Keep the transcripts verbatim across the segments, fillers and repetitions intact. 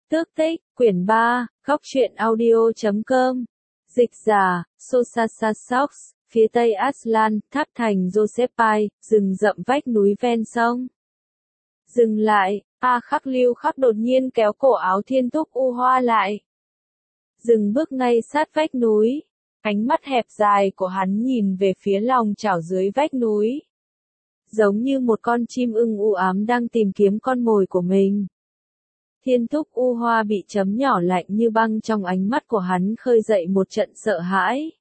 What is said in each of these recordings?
Tước tích, quyển ba, góc truyện audio chấm com. Dịch giả, Sosasasox, phía tây Aslan, tháp thành Joseppai, rừng rậm vách núi ven sông. Dừng lại, A Khắc Lưu Khắc đột nhiên kéo cổ áo Thiên Túc U Hoa lại. Dừng bước ngay sát vách núi, ánh mắt hẹp dài của hắn nhìn về phía lòng chảo dưới vách núi. Giống như một con chim ưng u ám đang tìm kiếm con mồi của mình. Thiên Túc U Hoa bị chấm nhỏ lạnh như băng trong ánh mắt của hắn khơi dậy một trận sợ hãi.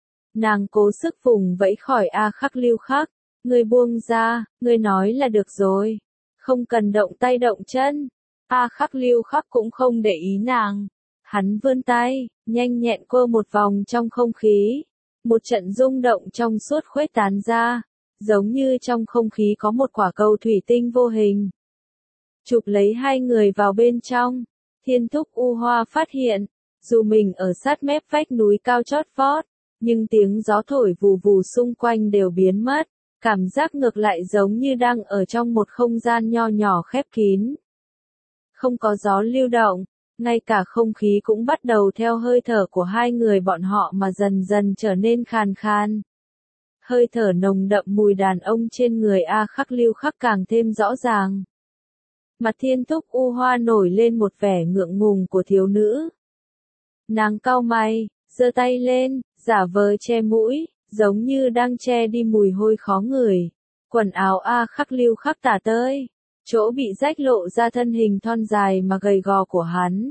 Nàng cố sức vùng vẫy khỏi A Khắc Lưu Khắc, ngươi buông ra, ngươi nói là được rồi, không cần động tay động chân. A Khắc Lưu Khắc cũng không để ý nàng, hắn vươn tay, nhanh nhẹn quơ một vòng trong không khí, một trận rung động trong suốt khuếch tán ra, giống như trong không khí có một quả cầu thủy tinh vô hình. Chụp lấy hai người vào bên trong, Thiên Túc U Hoa phát hiện, dù mình ở sát mép vách núi cao chót vót, nhưng tiếng gió thổi vù vù xung quanh đều biến mất, cảm giác ngược lại giống như đang ở trong một không gian nho nhỏ khép kín. Không có gió lưu động, ngay cả không khí cũng bắt đầu theo hơi thở của hai người bọn họ mà dần dần trở nên khàn khan. Hơi thở nồng đậm mùi đàn ông trên người A Khắc Lưu Khắc càng thêm rõ ràng. Mặt Thiên Túc U Hoa nổi lên một vẻ ngượng ngùng của thiếu nữ. Nàng cau mày, giơ tay lên, giả vờ che mũi, giống như đang che đi mùi hôi khó ngửi. Quần áo A Khắc Lưu Khắc tả tơi, chỗ bị rách lộ ra thân hình thon dài mà gầy gò của hắn.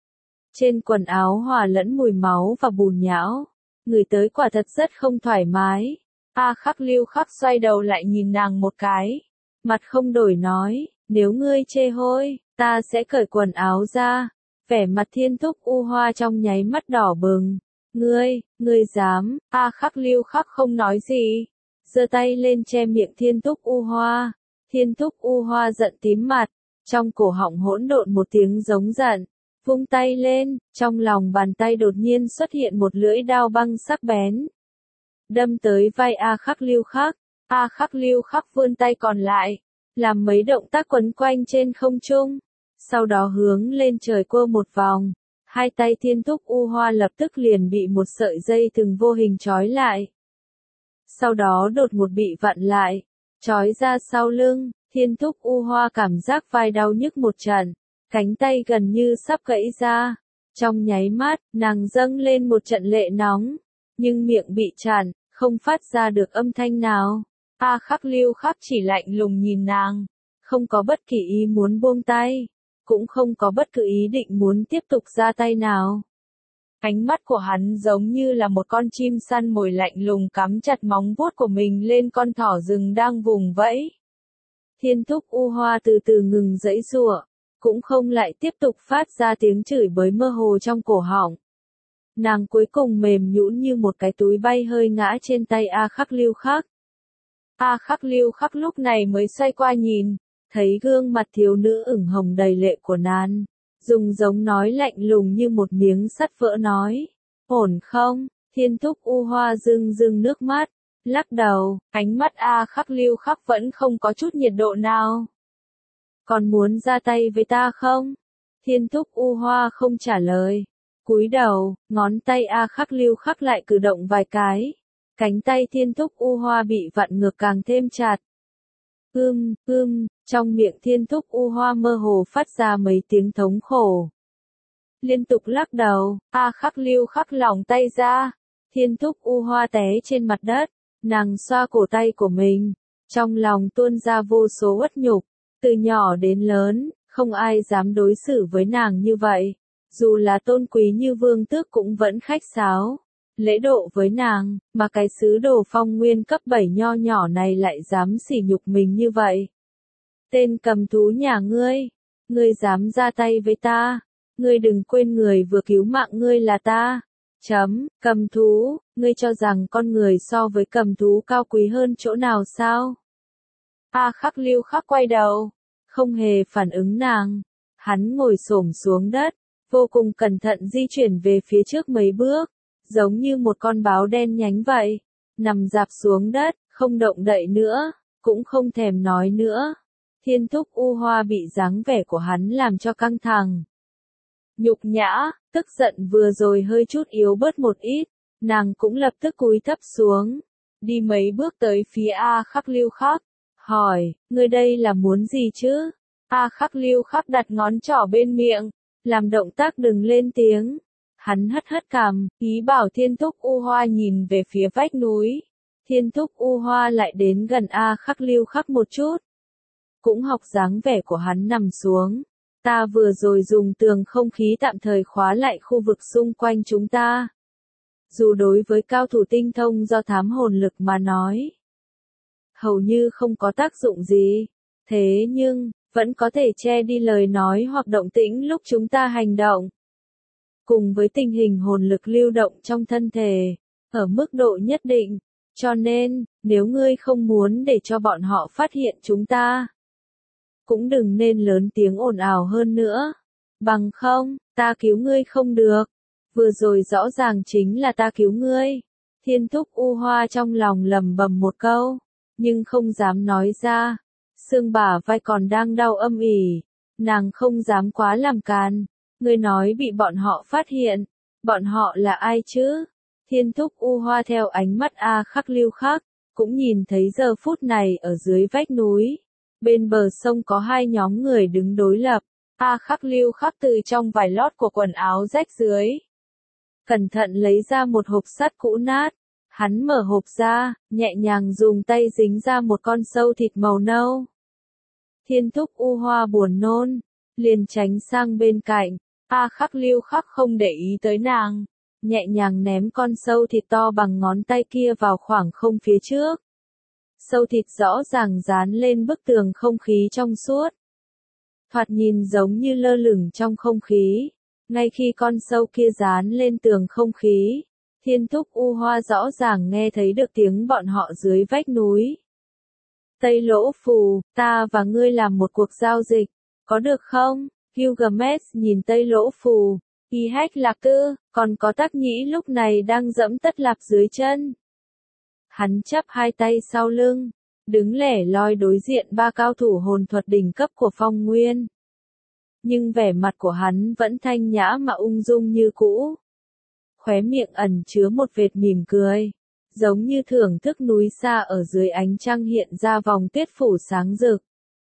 Trên quần áo hòa lẫn mùi máu và bùn nhão, ngửi tới quả thật rất không thoải mái. A Khắc Lưu Khắc xoay đầu lại nhìn nàng một cái, mặt không đổi nói, nếu ngươi chê hôi, ta sẽ cởi quần áo ra. Vẻ mặt Thiên Túc U Hoa trong nháy mắt đỏ bừng. Ngươi, ngươi dám? A Khắc Lưu Khắc không nói gì, giơ tay lên che miệng Thiên Túc U Hoa. Thiên Túc U Hoa giận tím mặt, trong cổ họng hỗn độn một tiếng giống giận, vung tay lên, trong lòng bàn tay đột nhiên xuất hiện một lưỡi đao băng sắc bén, đâm tới vai A Khắc Lưu Khắc. A Khắc Lưu Khắc vươn tay còn lại, làm mấy động tác quấn quanh trên không trung, sau đó hướng lên trời quơ một vòng, hai tay Thiên Túc U Hoa lập tức liền bị một sợi dây thừng vô hình trói lại. Sau đó đột ngột bị vặn lại, trói ra sau lưng. Thiên Túc U Hoa cảm giác vai đau nhức một trận, cánh tay gần như sắp gãy ra. Trong nháy mắt, nàng dâng lên một trận lệ nóng, nhưng miệng bị chặn, không phát ra được âm thanh nào. A Khắc Lưu Khắc chỉ lạnh lùng nhìn nàng, không có bất kỳ ý muốn buông tay, cũng không có bất cứ ý định muốn tiếp tục ra tay nào. Ánh mắt của hắn giống như là một con chim săn mồi lạnh lùng cắm chặt móng vuốt của mình lên con thỏ rừng đang vùng vẫy. Thiên Túc U Hoa từ từ ngừng giãy giụa, cũng không lại tiếp tục phát ra tiếng chửi bới mơ hồ trong cổ họng. Nàng cuối cùng mềm nhũn như một cái túi bay hơi ngã trên tay A Khắc Lưu Khắc. A Khắc Lưu Khắc lúc này mới xoay qua nhìn, thấy gương mặt thiếu nữ ửng hồng đầy lệ của nàng, dùng giống nói lạnh lùng như một miếng sắt vỡ nói, ổn không? Thiên Túc U Hoa rưng rưng nước mắt, lắc đầu, ánh mắt A Khắc Lưu Khắc vẫn không có chút nhiệt độ nào. Còn muốn ra tay với ta không? Thiên Túc U Hoa không trả lời, cúi đầu, ngón tay A Khắc Lưu Khắc lại cử động vài cái. Cánh tay Thiên Túc U Hoa bị vặn ngược càng thêm chặt. Ưm, ưm, trong miệng Thiên Túc U Hoa mơ hồ phát ra mấy tiếng thống khổ. Liên tục lắc đầu, A Khắc Lưu Khắc lỏng tay ra. Thiên Túc U Hoa té trên mặt đất, nàng xoa cổ tay của mình, trong lòng tuôn ra vô số uất nhục. Từ nhỏ đến lớn, không ai dám đối xử với nàng như vậy. Dù là tôn quý như vương tước cũng vẫn khách sáo, lễ độ với nàng, mà cái sứ đồ phong nguyên cấp bảy nho nhỏ này lại dám sỉ nhục mình như vậy. Tên cầm thú nhà ngươi, ngươi dám ra tay với ta, ngươi đừng quên người vừa cứu mạng ngươi là ta. Chấm, cầm thú, ngươi cho rằng con người so với cầm thú cao quý hơn chỗ nào sao? A Khắc Lưu Khắc quay đầu, không hề phản ứng nàng, hắn ngồi xổm xuống đất, vô cùng cẩn thận di chuyển về phía trước mấy bước, giống như một con báo đen nhánh vậy, nằm rạp xuống đất, không động đậy nữa, cũng không thèm nói nữa. Thiên Túc U Hoa bị dáng vẻ của hắn làm cho căng thẳng. Nhục nhã, tức giận vừa rồi hơi chút yếu bớt một ít, nàng cũng lập tức cúi thấp xuống, đi mấy bước tới phía A Khắc Lưu Khắc, hỏi, ngươi đây là muốn gì chứ? A Khắc Lưu Khắc đặt ngón trỏ bên miệng, làm động tác đừng lên tiếng. Hắn hất hất cằm, ý bảo Thiên Thúc U Hoa nhìn về phía vách núi. Thiên Thúc U Hoa lại đến gần A Khắc Lưu Khắc một chút. Cũng học dáng vẻ của hắn nằm xuống. Ta vừa rồi dùng tường không khí tạm thời khóa lại khu vực xung quanh chúng ta. Dù đối với cao thủ tinh thông do thám hồn lực mà nói, hầu như không có tác dụng gì. Thế nhưng, vẫn có thể che đi lời nói hoặc động tĩnh lúc chúng ta hành động. Cùng với tình hình hồn lực lưu động trong thân thể, ở mức độ nhất định. Cho nên, nếu ngươi không muốn để cho bọn họ phát hiện chúng ta, cũng đừng nên lớn tiếng ồn ào hơn nữa. Bằng không, ta cứu ngươi không được. Vừa rồi rõ ràng chính là ta cứu ngươi. Thiên Thúc U Hoa trong lòng lầm bầm một câu, nhưng không dám nói ra. Xương bả vai còn đang đau âm ỉ, nàng không dám quá làm càn. Ngươi nói bị bọn họ phát hiện, bọn họ là ai chứ? Thiên Thúc U Hoa theo ánh mắt A Khắc Lưu Khắc, cũng nhìn thấy giờ phút này ở dưới vách núi. Bên bờ sông có hai nhóm người đứng đối lập. A Khắc Lưu Khắc từ trong vải lót của quần áo rách dưới, cẩn thận lấy ra một hộp sắt cũ nát. Hắn mở hộp ra, nhẹ nhàng dùng tay dính ra một con sâu thịt màu nâu. Thiên Thúc U Hoa buồn nôn, liền tránh sang bên cạnh. A Khắc Lưu Khắc không để ý tới nàng, nhẹ nhàng ném con sâu thịt to bằng ngón tay kia vào khoảng không phía trước. Sâu thịt rõ ràng dán lên bức tường không khí trong suốt. Thoạt nhìn giống như lơ lửng trong không khí. Ngay khi con sâu kia dán lên tường không khí, Thiên Thúc U Hoa rõ ràng nghe thấy được tiếng bọn họ dưới vách núi. Tây Lỗ Phù, ta và ngươi làm một cuộc giao dịch, có được không? Gilgamesh nhìn Tây Lỗ Phù, Y Hách Lạc Tư, còn có Tác Nhĩ lúc này đang dẫm Tất Lạp dưới chân. Hắn chắp hai tay sau lưng, đứng lẻ loi đối diện ba cao thủ hồn thuật đỉnh cấp của Phong Nguyên. Nhưng vẻ mặt của hắn vẫn thanh nhã mà ung dung như cũ. Khóe miệng ẩn chứa một vệt mỉm cười, giống như thưởng thức núi xa ở dưới ánh trăng hiện ra vòng tuyết phủ sáng rực.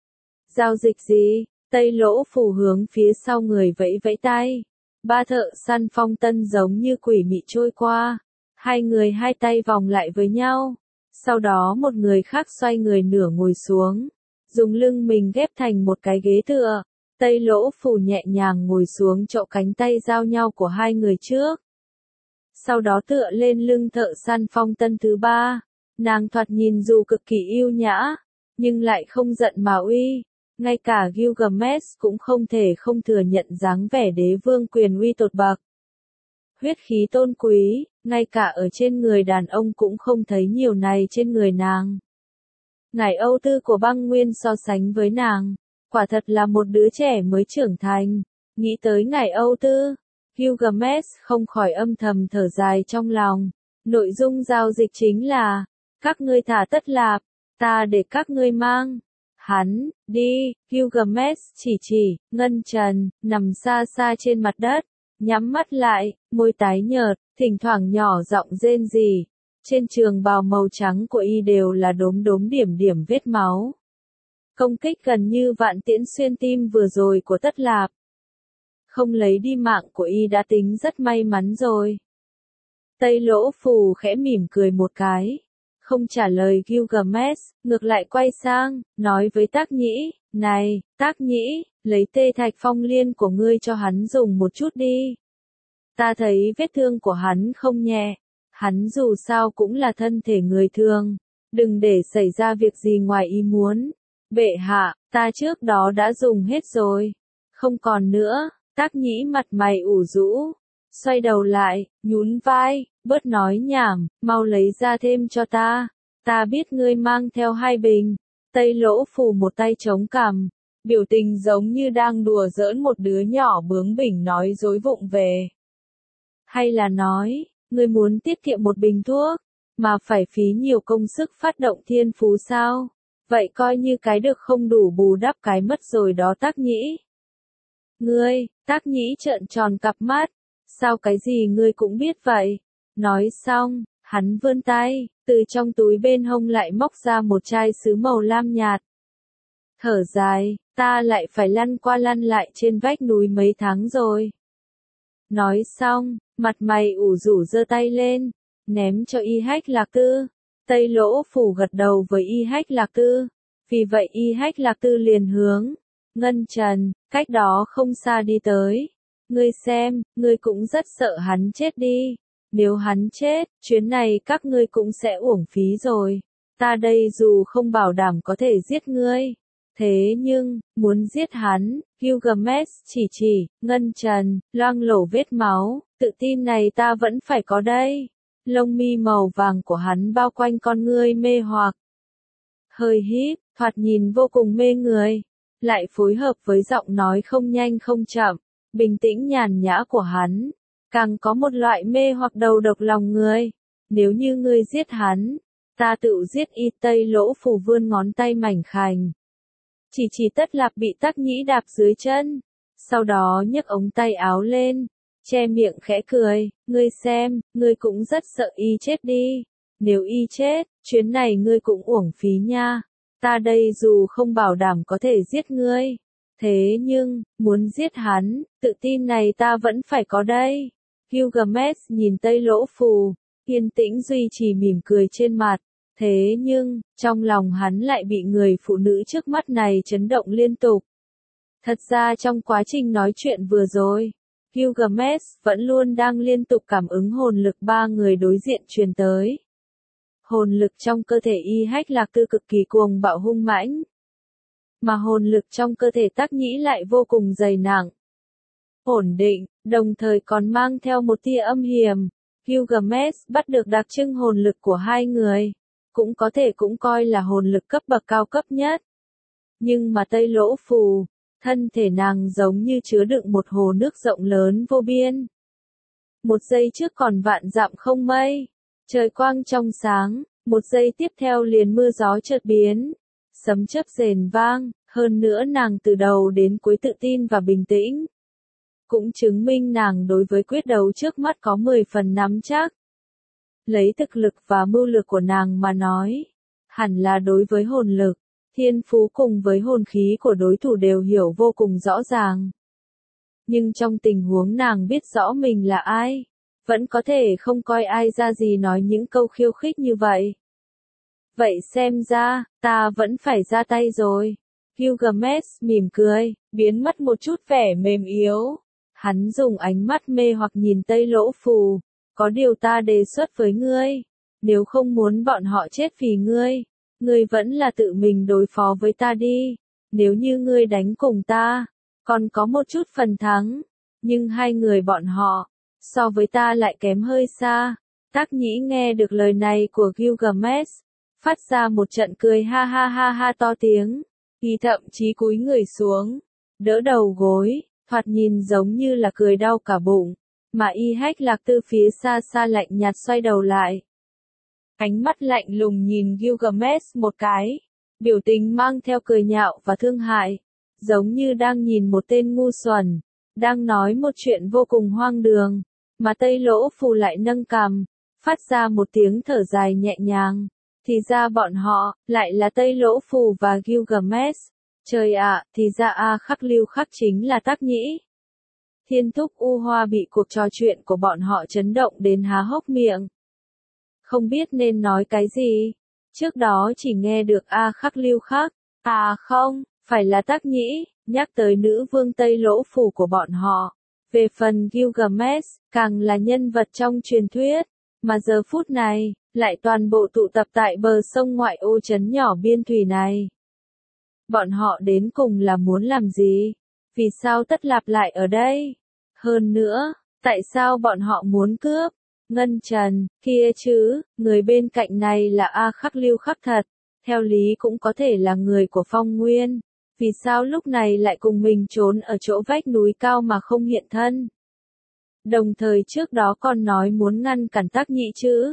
Giao dịch gì? Tây Lỗ Phù hướng phía sau người vẫy vẫy tay. Ba thợ săn Phong Tân giống như quỷ mị trôi qua. Hai người hai tay vòng lại với nhau. Sau đó một người khác xoay người nửa ngồi xuống, dùng lưng mình ghép thành một cái ghế tựa. Tây Lỗ Phù nhẹ nhàng ngồi xuống chỗ cánh tay giao nhau của hai người trước. Sau đó tựa lên lưng thợ săn Phong Tân thứ ba. Nàng thoạt nhìn dù cực kỳ yêu nhã, nhưng lại không giận mà uy. Ngay cả Gilgamesh cũng không thể không thừa nhận dáng vẻ đế vương quyền uy tột bậc. Huyết khí tôn quý, ngay cả ở trên người đàn ông cũng không thấy nhiều này trên người nàng. Ngải Âu Tư của Băng Nguyên so sánh với nàng, quả thật là một đứa trẻ mới trưởng thành. Nghĩ tới Ngải Âu Tư, Gilgamesh không khỏi âm thầm thở dài trong lòng. Nội dung giao dịch chính là, các ngươi thả Tất Lạp, ta để các ngươi mang. Hắn, đi, Gilgamesh chỉ chỉ, Ngân Trần, nằm xa xa trên mặt đất, nhắm mắt lại, môi tái nhợt, thỉnh thoảng nhỏ giọng rên rỉ. Trên trường bào màu trắng của y đều là đốm đốm điểm điểm vết máu. Công kích gần như vạn tiễn xuyên tim vừa rồi của Tất Lạp. Không lấy đi mạng của y đã tính rất may mắn rồi. Tây Lỗ Phù khẽ mỉm cười một cái. Không trả lời Gilgamesh, ngược lại quay sang, nói với Tác Nhĩ, này, Tác Nhĩ, lấy tê thạch phong liên của ngươi cho hắn dùng một chút đi. Ta thấy vết thương của hắn không nhẹ, hắn dù sao cũng là thân thể người thường, đừng để xảy ra việc gì ngoài ý muốn. Bệ hạ, ta trước đó đã dùng hết rồi, không còn nữa. Tác Nhĩ mặt mày ủ rũ, xoay đầu lại, nhún vai, bớt nói nhảm, mau lấy ra thêm cho ta. Ta biết ngươi mang theo hai bình. Tây Lỗ Phù một tay chống cằm, biểu tình giống như đang đùa giỡn một đứa nhỏ bướng bỉnh nói dối vụng về. Hay là nói, ngươi muốn tiết kiệm một bình thuốc, mà phải phí nhiều công sức phát động thiên phú sao? Vậy coi như cái được không đủ bù đắp cái mất rồi đó Tác Nhĩ. Ngươi, Tác Nhĩ trợn tròn cặp mắt, sao cái gì ngươi cũng biết vậy? Nói xong, hắn vươn tay, từ trong túi bên hông lại móc ra một chai sứ màu lam nhạt. Thở dài, ta lại phải lăn qua lăn lại trên vách núi mấy tháng rồi. Nói xong, mặt mày ủ rũ giơ tay lên, ném cho Y Hách Lạc Tư. Tây Lỗ Phủ gật đầu với Y Hách Lạc Tư, vì vậy Y Hách Lạc Tư liền hướng Ngân Trần, cách đó không xa đi tới. Ngươi xem, ngươi cũng rất sợ hắn chết đi. Nếu hắn chết, chuyến này các ngươi cũng sẽ uổng phí rồi. Ta đây dù không bảo đảm có thể giết ngươi, thế nhưng, muốn giết hắn, Gilgamesh chỉ chỉ, Ngân Trần, loang lổ vết máu, tự tin này ta vẫn phải có đây. Lông mi màu vàng của hắn bao quanh con ngươi mê hoặc. Hơi híp, thoạt nhìn vô cùng mê người, lại phối hợp với giọng nói không nhanh không chậm, bình tĩnh nhàn nhã của hắn, càng có một loại mê hoặc đầu độc lòng người. Nếu như ngươi giết hắn, ta tự giết y. Tây Lỗ Phủ vươn ngón tay mảnh khảnh. Chỉ chỉ Tất Lạp bị Tác Nhĩ đạp dưới chân, sau đó nhấc ống tay áo lên, che miệng khẽ cười, ngươi xem, ngươi cũng rất sợ y chết đi. Nếu y chết, chuyến này ngươi cũng uổng phí nha. Ta đây dù không bảo đảm có thể giết ngươi, thế nhưng, muốn giết hắn, tự tin này ta vẫn phải có đây. Gilgamesh nhìn Tây Lỗ Phù, yên tĩnh duy trì mỉm cười trên mặt. Thế nhưng, trong lòng hắn lại bị người phụ nữ trước mắt này chấn động liên tục. Thật ra trong quá trình nói chuyện vừa rồi, Gilgamesh vẫn luôn đang liên tục cảm ứng hồn lực ba người đối diện truyền tới. Hồn lực trong cơ thể Y Hách Lạc Tư cực kỳ cuồng bạo hung mãnh, mà hồn lực trong cơ thể Tác Nhĩ lại vô cùng dày nặng, ổn định, đồng thời còn mang theo một tia âm hiểm. Gilgamesh bắt được đặc trưng hồn lực của hai người, cũng có thể cũng coi là hồn lực cấp bậc cao cấp nhất. Nhưng mà Tây Lỗ Phù, thân thể nàng giống như chứa đựng một hồ nước rộng lớn vô biên. Một giây trước còn vạn dặm không mây, trời quang trong sáng, một giây tiếp theo liền mưa gió chợt biến, sấm chớp rền vang, hơn nữa nàng từ đầu đến cuối tự tin và bình tĩnh. Cũng chứng minh nàng đối với quyết đấu trước mắt có mười phần nắm chắc. Lấy thực lực và mưu lược của nàng mà nói, hẳn là đối với hồn lực, thiên phú cùng với hồn khí của đối thủ đều hiểu vô cùng rõ ràng. Nhưng trong tình huống nàng biết rõ mình là ai, vẫn có thể không coi ai ra gì nói những câu khiêu khích như vậy. Vậy xem ra, ta vẫn phải ra tay rồi. Gilgamesh mỉm cười, biến mất một chút vẻ mềm yếu. Hắn dùng ánh mắt mê hoặc nhìn Tây Lỗ Phù. Có điều ta đề xuất với ngươi, nếu không muốn bọn họ chết vì ngươi, ngươi vẫn là tự mình đối phó với ta đi. Nếu như ngươi đánh cùng ta, còn có một chút phần thắng, nhưng hai người bọn họ, so với ta lại kém hơi xa. Tác Nhĩ nghe được lời này của Gilgamesh, phát ra một trận cười ha ha ha ha to tiếng, y thậm chí cúi người xuống, đỡ đầu gối, thoạt nhìn giống như là cười đau cả bụng. Mà Y Hách Lạc Tư phía xa xa lạnh nhạt xoay đầu lại. Ánh mắt lạnh lùng nhìn Gilgamesh một cái, biểu tình mang theo cười nhạo và thương hại, giống như đang nhìn một tên ngu xuẩn, đang nói một chuyện vô cùng hoang đường, mà Tây Lỗ Phù lại nâng cằm, phát ra một tiếng thở dài nhẹ nhàng. Thì ra bọn họ, lại là Tây Lỗ Phù và Gilgamesh. Trời ạ, thì ra A Khắc Lưu Khắc chính là Tác Nhĩ. Thiên Thúc U Hoa bị cuộc trò chuyện của bọn họ chấn động đến há hốc miệng. Không biết nên nói cái gì. Trước đó chỉ nghe được A Khắc Lưu Khắc. À không, phải là Tác Nhĩ, nhắc tới nữ vương Tây Lỗ Phủ của bọn họ. Về phần Gilgamesh, càng là nhân vật trong truyền thuyết. Mà giờ phút này, lại toàn bộ tụ tập tại bờ sông ngoại ô trấn nhỏ biên thủy này. Bọn họ đến cùng là muốn làm gì? Vì sao Tất Lạp lại ở đây? Hơn nữa, tại sao bọn họ muốn cướp? Ngân Trần, kia chứ, người bên cạnh này là A Khắc Lưu Khắc thật, theo lý cũng có thể là người của Phong Nguyên. Vì sao lúc này lại cùng mình trốn ở chỗ vách núi cao mà không hiện thân? Đồng thời trước đó còn nói muốn ngăn cản Tác Nhĩ chứ?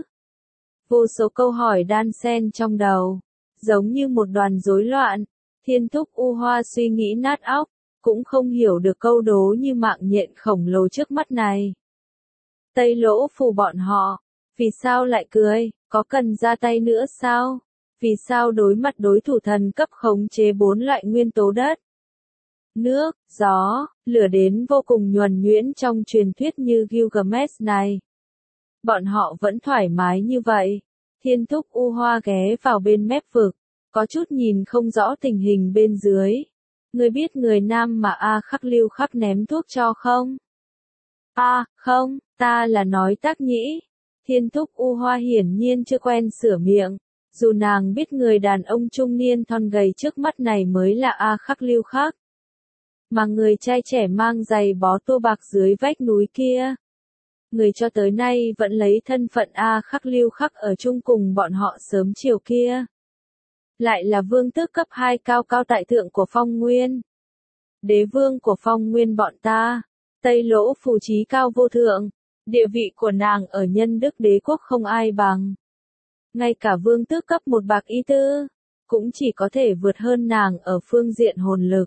Vô số câu hỏi đan xen trong đầu, giống như một đoàn rối loạn. Thiên Thúc U Hoa suy nghĩ nát óc, cũng không hiểu được câu đố như mạng nhện khổng lồ trước mắt này. Tây Lỗ Phù bọn họ, vì sao lại cười, có cần ra tay nữa sao? Vì sao đối mặt đối thủ thần cấp khống chế bốn loại nguyên tố đất, nước, gió, lửa đến vô cùng nhuần nhuyễn trong truyền thuyết như Gilgamesh này? Bọn họ vẫn thoải mái như vậy. Thiên Thúc U Hoa ghé vào bên mép vực, có chút nhìn không rõ tình hình bên dưới. Ngươi biết người nam mà A Khắc Lưu Khắc ném thuốc cho không? A, à, không, ta là nói Tác Nhĩ. Thiên Thúc U Hoa hiển nhiên chưa quen sửa miệng, dù nàng biết người đàn ông trung niên thon gầy trước mắt này mới là A Khắc Lưu Khắc. Mà người trai trẻ mang giày bó tua bạc dưới vách núi kia, người cho tới nay vẫn lấy thân phận A Khắc Lưu Khắc ở chung cùng bọn họ sớm chiều kia, lại là vương tước cấp hai cao cao tại thượng của Phong Nguyên. Đế vương của Phong Nguyên bọn ta, Tây Lỗ Phù trí cao vô thượng, địa vị của nàng ở nhân đức đế quốc không ai bằng. Ngay cả vương tước cấp một bạc y tư, cũng chỉ có thể vượt hơn nàng ở phương diện hồn lực.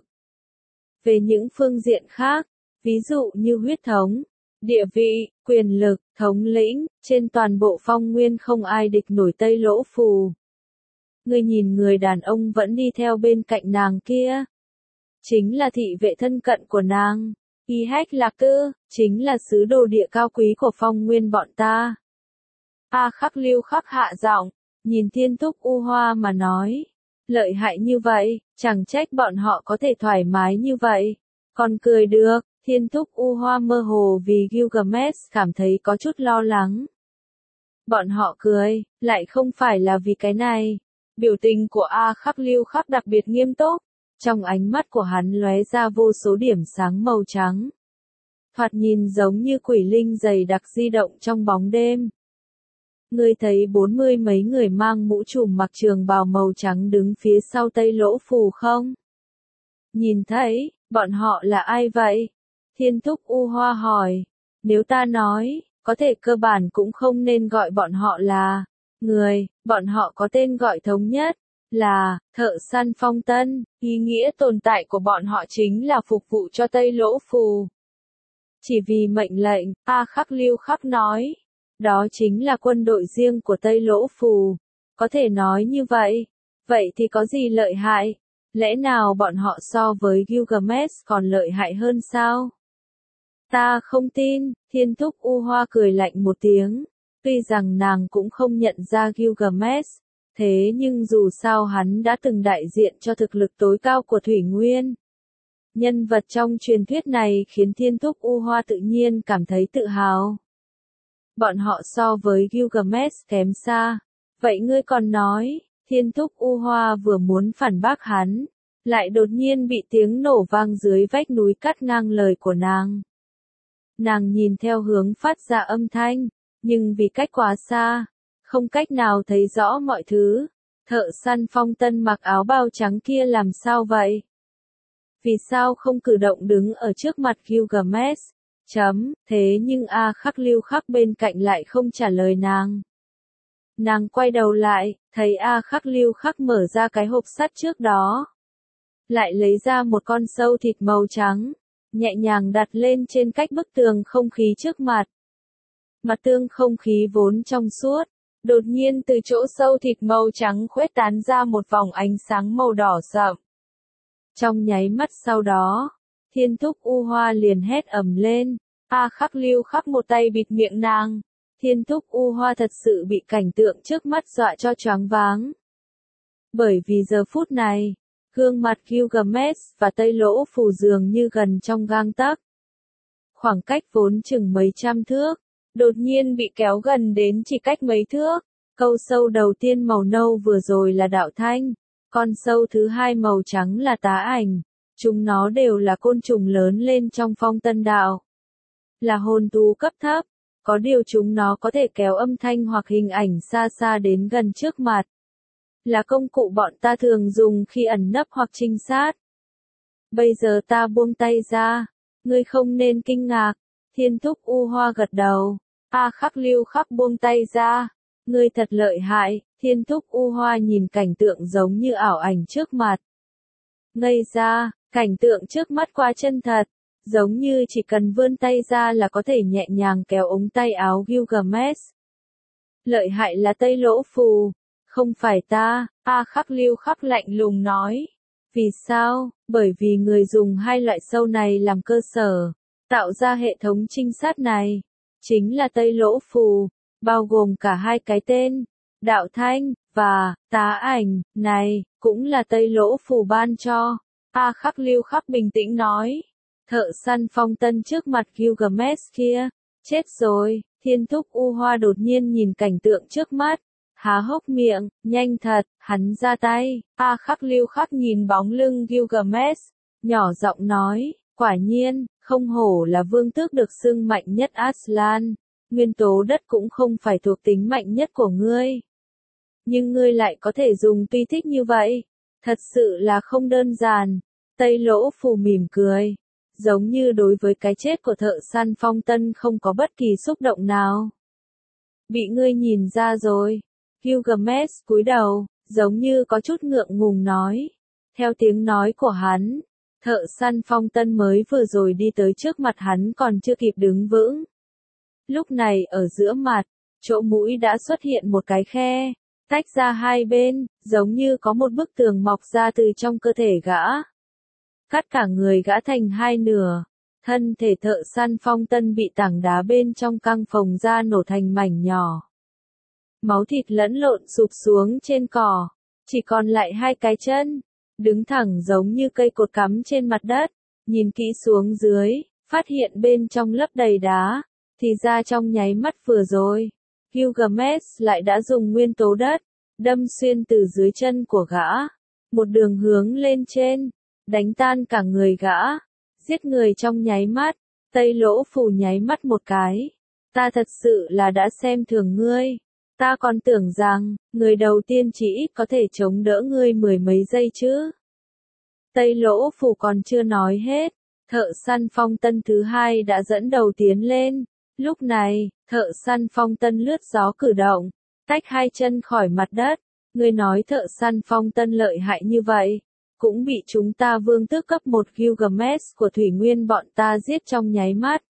Về những phương diện khác, ví dụ như huyết thống, địa vị, quyền lực, thống lĩnh, trên toàn bộ Phong Nguyên không ai địch nổi Tây Lỗ Phù. Ngươi nhìn người đàn ông vẫn đi theo bên cạnh nàng kia, chính là thị vệ thân cận của nàng. Y Hách Lạc Tư, chính là sứ đồ địa cao quý của Phong Nguyên bọn ta. A Khắc Lưu Khắc hạ giọng, nhìn Thiên Thúc U Hoa mà nói. Lợi hại như vậy, chẳng trách bọn họ có thể thoải mái như vậy. Còn cười được, Thiên Thúc U Hoa mơ hồ vì Gilgamesh cảm thấy có chút lo lắng. Bọn họ cười, lại không phải là vì cái này. Biểu tình của A Khắc Lưu Khắc đặc biệt nghiêm túc. Trong ánh mắt của hắn lóe ra vô số điểm sáng màu trắng. Thoạt nhìn giống như quỷ linh dày đặc di động trong bóng đêm. Ngươi thấy bốn mươi mấy người mang mũ trùm mặc trường bào màu trắng đứng phía sau Tây Lỗ Phù không? Nhìn thấy, bọn họ là ai vậy? Thiên Thúc U Hoa hỏi. Nếu ta nói, có thể cơ bản cũng không nên gọi bọn họ là người, bọn họ có tên gọi thống nhất. Là, thợ săn Phong Tân, ý nghĩa tồn tại của bọn họ chính là phục vụ cho Tây Lỗ Phù. Chỉ vì mệnh lệnh, A Khắc Lưu Khắc nói, đó chính là quân đội riêng của Tây Lỗ Phù. Có thể nói như vậy, vậy thì có gì lợi hại? Lẽ nào bọn họ so với Gilgamesh còn lợi hại hơn sao? Ta không tin, Thiên Thúc U Hoa cười lạnh một tiếng, tuy rằng nàng cũng không nhận ra Gilgamesh. Thế nhưng dù sao hắn đã từng đại diện cho thực lực tối cao của Thủy Nguyên. Nhân vật trong truyền thuyết này khiến Thiên Thúc U Hoa tự nhiên cảm thấy tự hào. Bọn họ so với Gilgamesh kém xa. Vậy ngươi còn nói, Thiên Thúc U Hoa vừa muốn phản bác hắn, lại đột nhiên bị tiếng nổ vang dưới vách núi cắt ngang lời của nàng. Nàng nhìn theo hướng phát ra âm thanh, nhưng vì cách quá xa, không cách nào thấy rõ mọi thứ. Thợ săn Phong Tân mặc áo bào trắng kia làm sao vậy? Vì sao không cử động đứng ở trước mặt Gilgamesh? Chấm, thế nhưng A Khắc Lưu Khắc bên cạnh lại không trả lời nàng. Nàng quay đầu lại, thấy A Khắc Lưu Khắc mở ra cái hộp sắt trước đó. Lại lấy ra một con sâu thịt màu trắng, nhẹ nhàng đặt lên trên cách bức tường không khí trước mặt. Mặt tường không khí vốn trong suốt. Đột nhiên từ chỗ sâu thịt màu trắng khuếch tán ra một vòng ánh sáng màu đỏ sậm. Trong nháy mắt sau đó, Thiên Thúc U Hoa liền hét ầm lên. A Khắc Lưu Khắc một tay bịt miệng nàng. Thiên Thúc U Hoa thật sự bị cảnh tượng trước mắt dọa cho choáng váng. Bởi vì giờ phút này, gương mặt Gilgamesh và Tây Lỗ Phù dường như gần trong gang tấc. Khoảng cách vốn chừng mấy trăm thước, đột nhiên bị kéo gần đến chỉ cách mấy thước. Câu sâu đầu tiên màu nâu vừa rồi là đạo thanh, con sâu thứ hai màu trắng là tá ảnh. Chúng nó đều là côn trùng lớn lên trong Phong Tân đạo. Là hồn thú cấp thấp, có điều chúng nó có thể kéo âm thanh hoặc hình ảnh xa xa đến gần trước mặt. Là công cụ bọn ta thường dùng khi ẩn nấp hoặc trinh sát. Bây giờ ta buông tay ra, ngươi không nên kinh ngạc. Thiên Thúc U Hoa gật đầu. A Khắc Lưu Khắc buông tay ra. Ngươi thật lợi hại. Thiên Thúc U Hoa nhìn cảnh tượng giống như ảo ảnh trước mặt. Ngây ra, Cảnh tượng trước mắt quá chân thật, giống như chỉ cần vươn tay ra là có thể nhẹ nhàng kéo ống tay áo Gilgamesh. Lợi hại là Tây Lỗ Phù, không phải ta, A Khắc Lưu Khắc lạnh lùng nói. Vì sao? Bởi vì người dùng hai loại sâu này làm cơ sở, tạo ra hệ thống trinh sát này, chính là Tây Lỗ Phù, bao gồm cả hai cái tên, Đạo Thanh, và, Tá Ảnh, này, cũng là Tây Lỗ Phù ban cho. A Khắc Lưu Khắc bình tĩnh nói. Thợ săn phong tân trước mặt Gilgamesh kia, chết rồi. Thiên Thúc U Hoa đột nhiên nhìn cảnh tượng trước mắt, há hốc miệng, nhanh thật, hắn ra tay. A Khắc Lưu Khắc nhìn bóng lưng Gilgamesh, nhỏ giọng nói, quả nhiên, không hổ là vương tước được xưng mạnh nhất Aslan, nguyên tố đất cũng không phải thuộc tính mạnh nhất của ngươi. Nhưng ngươi lại có thể dùng tùy thích như vậy, thật sự là không đơn giản. Tây Lỗ Phù mỉm cười, giống như đối với cái chết của thợ săn phong tân không có bất kỳ xúc động nào. Bị ngươi nhìn ra rồi. Gilgamesh cúi đầu, giống như có chút ngượng ngùng nói. Theo tiếng nói của hắn, thợ săn phong tân mới vừa rồi đi tới trước mặt hắn còn chưa kịp đứng vững. Lúc này ở giữa mặt, chỗ mũi đã xuất hiện một cái khe, tách ra hai bên, giống như có một bức tường mọc ra từ trong cơ thể gã. Cắt cả người gã thành hai nửa, thân thể thợ săn phong tân bị tảng đá bên trong căng phồng ra nổ thành mảnh nhỏ. Máu thịt lẫn lộn sụp xuống trên cỏ, chỉ còn lại hai cái chân, đứng thẳng giống như cây cột cắm trên mặt đất, nhìn kỹ xuống dưới, phát hiện bên trong lấp đầy đá, thì ra trong nháy mắt vừa rồi, Gilgamesh lại đã dùng nguyên tố đất, đâm xuyên từ dưới chân của gã, một đường hướng lên trên, đánh tan cả người gã, giết người trong nháy mắt. Tây Lỗ Phù nháy mắt một cái, ta thật sự là đã xem thường ngươi. Ta còn tưởng rằng, người đầu tiên chỉ ít có thể chống đỡ ngươi mười mấy giây chứ. Tây Lỗ Phù còn chưa nói hết, thợ săn phong tân thứ hai đã dẫn đầu tiến lên. Lúc này, thợ săn phong tân lướt gió cử động, tách hai chân khỏi mặt đất. Ngươi nói thợ săn phong tân lợi hại như vậy, cũng bị chúng ta vương tước cấp một Gilgamesh của Thủy Nguyên bọn ta giết trong nháy mắt.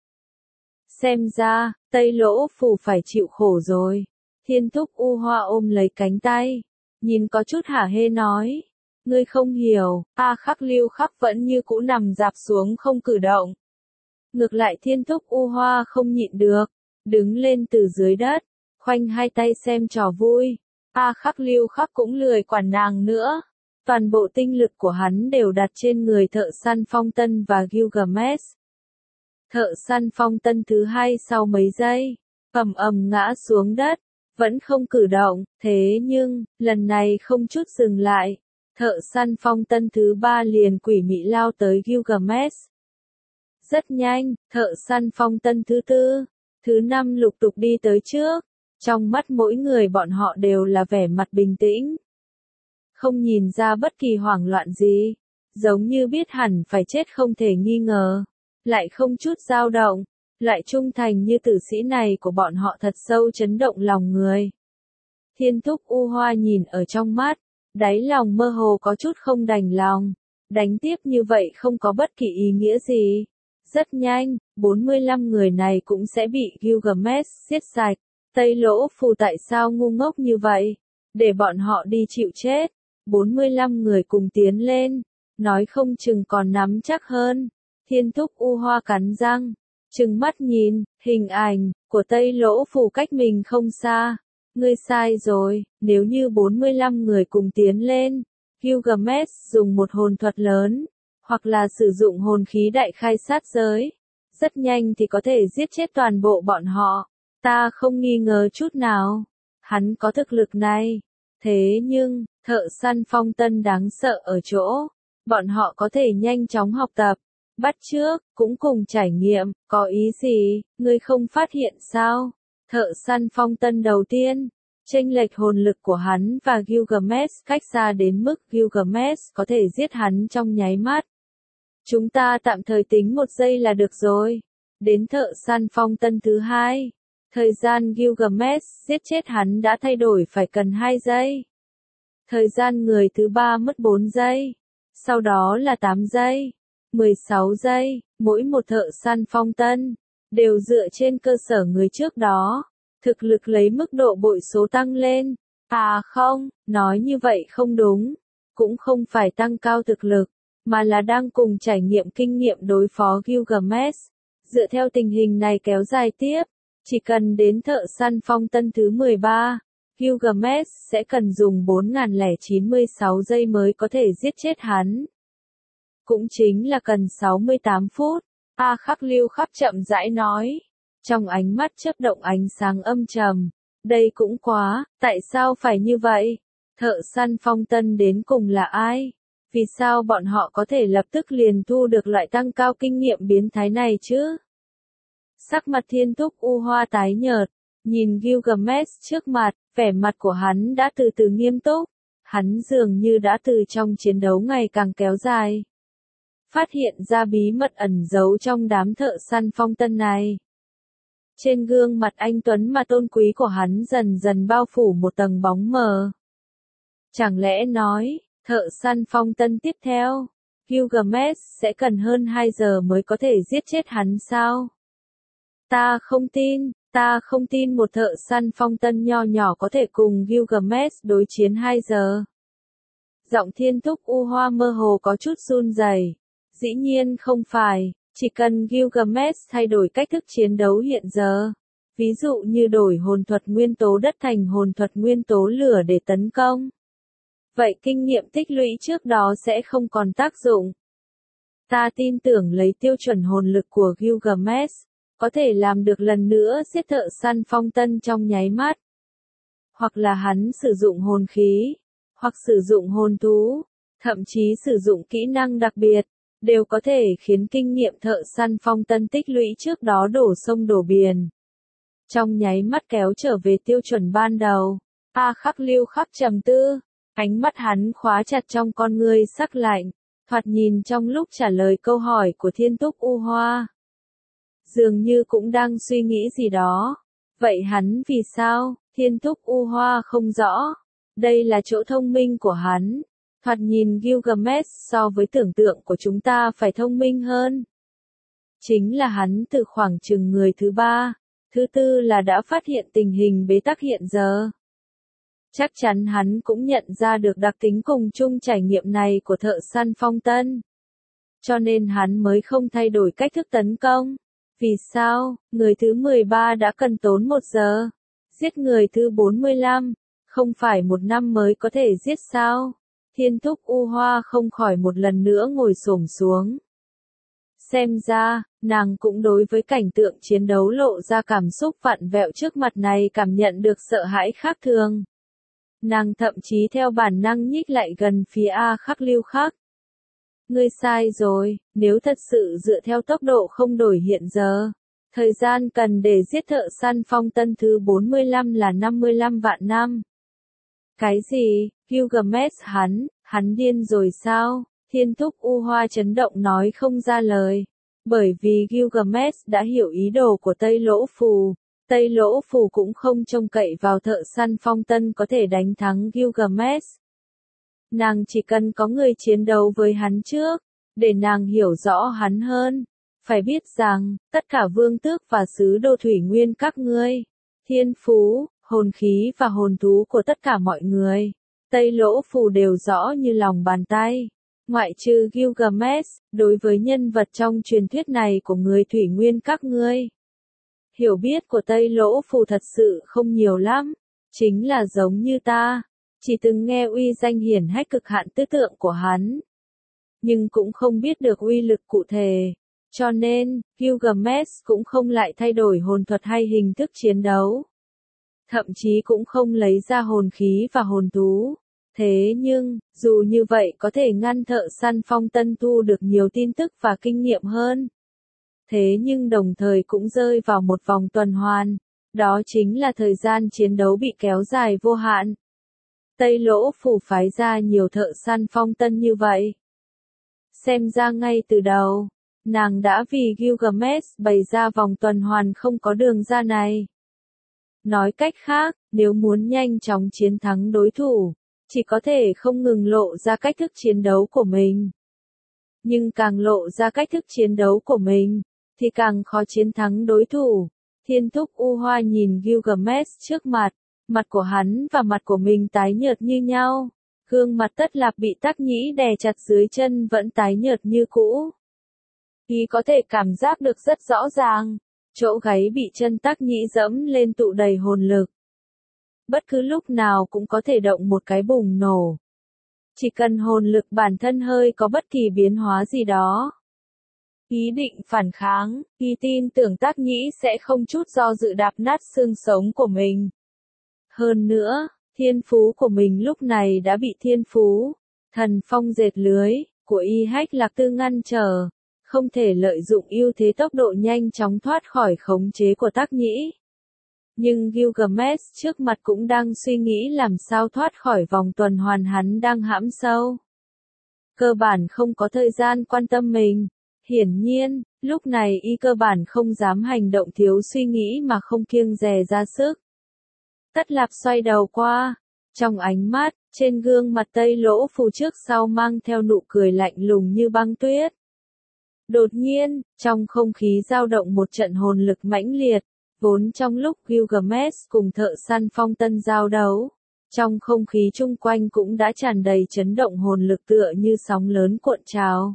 Xem ra, Tây Lỗ Phù phải chịu khổ rồi. Thiên Thúc U Hoa ôm lấy cánh tay, nhìn có chút hả hê nói. Ngươi không hiểu, A Khắc Lưu Khắc vẫn như cũ nằm dạp xuống không cử động. Ngược lại Thiên Thúc U Hoa không nhịn được, đứng lên từ dưới đất, khoanh hai tay xem trò vui. A Khắc Lưu Khắc cũng lười quản nàng nữa. Toàn bộ tinh lực của hắn đều đặt trên người thợ săn phong tân và Gilgamesh. Thợ săn phong tân thứ hai sau mấy giây, ầm ầm ngã xuống đất, vẫn không cử động, thế nhưng, lần này không chút dừng lại. Thợ săn phong tân thứ ba liền quỷ mị lao tới Gilgamesh. Rất nhanh, thợ săn phong tân thứ tư, thứ năm lục tục đi tới trước. Trong mắt mỗi người bọn họ đều là vẻ mặt bình tĩnh. Không nhìn ra bất kỳ hoảng loạn gì, giống như biết hẳn phải chết không thể nghi ngờ, lại không chút dao động, lại trung thành như tử sĩ này của bọn họ thật sâu chấn động lòng người. Thiên Thúc U Hoa nhìn ở trong mắt, đáy lòng mơ hồ có chút không đành lòng, đánh tiếp như vậy không có bất kỳ ý nghĩa gì. Rất nhanh, bốn mươi lăm người này cũng sẽ bị Gilgamesh giết sạch. Tây Lỗ Phù tại sao ngu ngốc như vậy? Để bọn họ đi chịu chết. bốn mươi lăm người cùng tiến lên, nói không chừng còn nắm chắc hơn. Thiên Thúc U Hoa cắn răng, trừng mắt nhìn, hình ảnh của Tây Lỗ Phù cách mình không xa. Ngươi sai rồi, nếu như bốn mươi lăm người cùng tiến lên, Gilgamesh dùng một hồn thuật lớn, hoặc là sử dụng hồn khí đại khai sát giới, rất nhanh thì có thể giết chết toàn bộ bọn họ. Ta không nghi ngờ chút nào, hắn có thực lực này. Thế nhưng, thợ săn phong tân đáng sợ ở chỗ, bọn họ có thể nhanh chóng học tập, bắt chước, cũng cùng trải nghiệm, có ý gì, ngươi không phát hiện sao? Thợ săn phong tân đầu tiên, chênh lệch hồn lực của hắn và Gilgamesh cách xa đến mức Gilgamesh có thể giết hắn trong nháy mắt. Chúng ta tạm thời tính một giây là được rồi. Đến thợ săn phong tân thứ hai, thời gian Gilgamesh giết chết hắn đã thay đổi phải cần hai giây. Thời gian người thứ ba mất bốn giây. sau đó là tám giây, mười sáu giây, mỗi một thợ săn phong tân, đều dựa trên cơ sở người trước đó, thực lực lấy mức độ bội số tăng lên. À không, nói như vậy không đúng, cũng không phải tăng cao thực lực, mà là đang cùng trải nghiệm kinh nghiệm đối phó Gilgamesh. Dựa theo tình hình này kéo dài tiếp, chỉ cần đến thợ săn phong tân thứ mười ba, Gilgamesh sẽ cần dùng bốn nghìn không trăm chín mươi sáu giây mới có thể giết chết hắn. Cũng chính là cần sáu mươi tám phút, A Khắc Lưu Khắc chậm rãi nói. Trong ánh mắt chớp động ánh sáng âm trầm. Đây cũng quá, tại sao phải như vậy? Thợ săn phong tân đến cùng là ai? Vì sao bọn họ có thể lập tức liền thu được loại tăng cao kinh nghiệm biến thái này chứ? Sắc mặt Thiên Túc U Hoa tái nhợt, nhìn Gilgamesh trước mặt, vẻ mặt của hắn đã từ từ nghiêm túc. Hắn dường như đã từ trong chiến đấu ngày càng kéo dài. Phát hiện ra bí mật ẩn giấu trong đám thợ săn phong tân này. Trên gương mặt anh tuấn mà tôn quý của hắn dần dần bao phủ một tầng bóng mờ. Chẳng lẽ nói, thợ săn phong tân tiếp theo, Gilgamesh sẽ cần hơn hai giờ mới có thể giết chết hắn sao? Ta không tin, ta không tin một thợ săn phong tân nho nhỏ có thể cùng Gilgamesh đối chiến hai giờ. Giọng Thiên Túc U Hoa mơ hồ có chút run rẩy. Dĩ nhiên không phải, chỉ cần Gilgamesh thay đổi cách thức chiến đấu hiện giờ. Ví dụ như đổi hồn thuật nguyên tố đất thành hồn thuật nguyên tố lửa để tấn công. Vậy kinh nghiệm tích lũy trước đó sẽ không còn tác dụng. Ta tin tưởng lấy tiêu chuẩn hồn lực của Gilgamesh, có thể làm được lần nữa giết thợ săn phong tân trong nháy mắt. Hoặc là hắn sử dụng hồn khí, hoặc sử dụng hồn thú, thậm chí sử dụng kỹ năng đặc biệt, đều có thể khiến kinh nghiệm thợ săn phong tân tích lũy trước đó đổ sông đổ biển. Trong nháy mắt kéo trở về tiêu chuẩn ban đầu, A Khắc Lưu Khắc trầm tư, ánh mắt hắn khóa chặt trong con ngươi sắc lạnh, thoạt nhìn trong lúc trả lời câu hỏi của Thiên Túc U Hoa. Dường như cũng đang suy nghĩ gì đó. Vậy hắn vì sao? Thiên Túc U Hoa không rõ. Đây là chỗ thông minh của hắn. Thoạt nhìn Gilgamesh so với tưởng tượng của chúng ta phải thông minh hơn. Chính là hắn từ khoảng chừng người thứ ba, thứ tư là đã phát hiện tình hình bế tắc hiện giờ. Chắc chắn hắn cũng nhận ra được đặc tính cùng chung trải nghiệm này của thợ săn phong tân. Cho nên hắn mới không thay đổi cách thức tấn công. Vì sao, người thứ mười ba đã cần tốn một giờ, giết người thứ bốn mươi lăm, không phải một năm mới có thể giết sao? Thiên Túc U Hoa không khỏi một lần nữa ngồi xổm xuống. Xem ra, nàng cũng đối với cảnh tượng chiến đấu lộ ra cảm xúc vặn vẹo trước mặt này cảm nhận được sợ hãi khác thường. Nàng thậm chí theo bản năng nhích lại gần phía A Khắc Lưu Khắc. Ngươi sai rồi, nếu thật sự dựa theo tốc độ không đổi hiện giờ, thời gian cần để giết thợ săn phong tân thứ bốn mươi lăm là năm mươi lăm vạn năm. Cái gì? Gilgamesh hắn, hắn điên rồi sao? Thiên Túc U Hoa chấn động nói không ra lời. Bởi vì Gilgamesh đã hiểu ý đồ của Tây Lỗ Phù. Tây Lỗ Phù cũng không trông cậy vào thợ săn phong tân có thể đánh thắng Gilgamesh. Nàng chỉ cần có người chiến đấu với hắn trước, để nàng hiểu rõ hắn hơn. Phải biết rằng, tất cả vương tước và sứ đồ thủy nguyên các ngươi, thiên phú, hồn khí và hồn thú của tất cả mọi người, Tây Lỗ Phù đều rõ như lòng bàn tay. Ngoại trừ Gilgamesh, đối với nhân vật trong truyền thuyết này của người thủy nguyên các ngươi, hiểu biết của Tây Lỗ Phù thật sự không nhiều lắm, chính là giống như ta, chỉ từng nghe uy danh hiển hách cực hạn tư tượng của hắn, nhưng cũng không biết được uy lực cụ thể, cho nên, Gilgamesh cũng không lại thay đổi hồn thuật hay hình thức chiến đấu. Thậm chí cũng không lấy ra hồn khí và hồn thú. Thế nhưng, dù như vậy có thể ngăn thợ săn phong tân thu được nhiều tin tức và kinh nghiệm hơn. Thế nhưng đồng thời cũng rơi vào một vòng tuần hoàn. Đó chính là thời gian chiến đấu bị kéo dài vô hạn. Tây Lỗ Phù phái ra nhiều thợ săn phong tân như vậy. Xem ra ngay từ đầu, nàng đã vì Gilgamesh bày ra vòng tuần hoàn không có đường ra này. Nói cách khác, nếu muốn nhanh chóng chiến thắng đối thủ, chỉ có thể không ngừng lộ ra cách thức chiến đấu của mình. Nhưng càng lộ ra cách thức chiến đấu của mình, thì càng khó chiến thắng đối thủ. Thiên Thúc U Hoa nhìn Gilgamesh trước mặt, mặt của hắn và mặt của mình tái nhợt như nhau. Gương mặt Tất Lạp bị Tác Nhĩ đè chặt dưới chân vẫn tái nhợt như cũ. Y có thể cảm giác được rất rõ ràng, chỗ gáy bị chân Tác Nhĩ dẫm lên tụ đầy hồn lực. Bất cứ lúc nào cũng có thể động một cái bùng nổ. Chỉ cần hồn lực bản thân hơi có bất kỳ biến hóa gì đó. Ý định phản kháng, y tin tưởng Tác Nhĩ sẽ không chút do dự đạp nát xương sống của mình. Hơn nữa, thiên phú của mình lúc này đã bị thiên phú, thần phong dệt lưới, của Y Hách Lạc Tư ngăn trở, không thể lợi dụng ưu thế tốc độ nhanh chóng thoát khỏi khống chế của Tác Nhĩ. Nhưng Gilgamesh trước mặt cũng đang suy nghĩ làm sao thoát khỏi vòng tuần hoàn hắn đang hãm sâu. Cơ bản không có thời gian quan tâm mình. Hiển nhiên, lúc này y cơ bản không dám hành động thiếu suy nghĩ mà không kiêng dè ra sức. Tất Lạp xoay đầu qua, trong ánh mắt, trên gương mặt Tây Lỗ Phù trước sau mang theo nụ cười lạnh lùng như băng tuyết. Đột nhiên, trong không khí dao động một trận hồn lực mãnh liệt, vốn trong lúc Gilgamesh cùng Thợ Săn Phong Tân giao đấu, trong không khí chung quanh cũng đã tràn đầy chấn động hồn lực tựa như sóng lớn cuộn trào.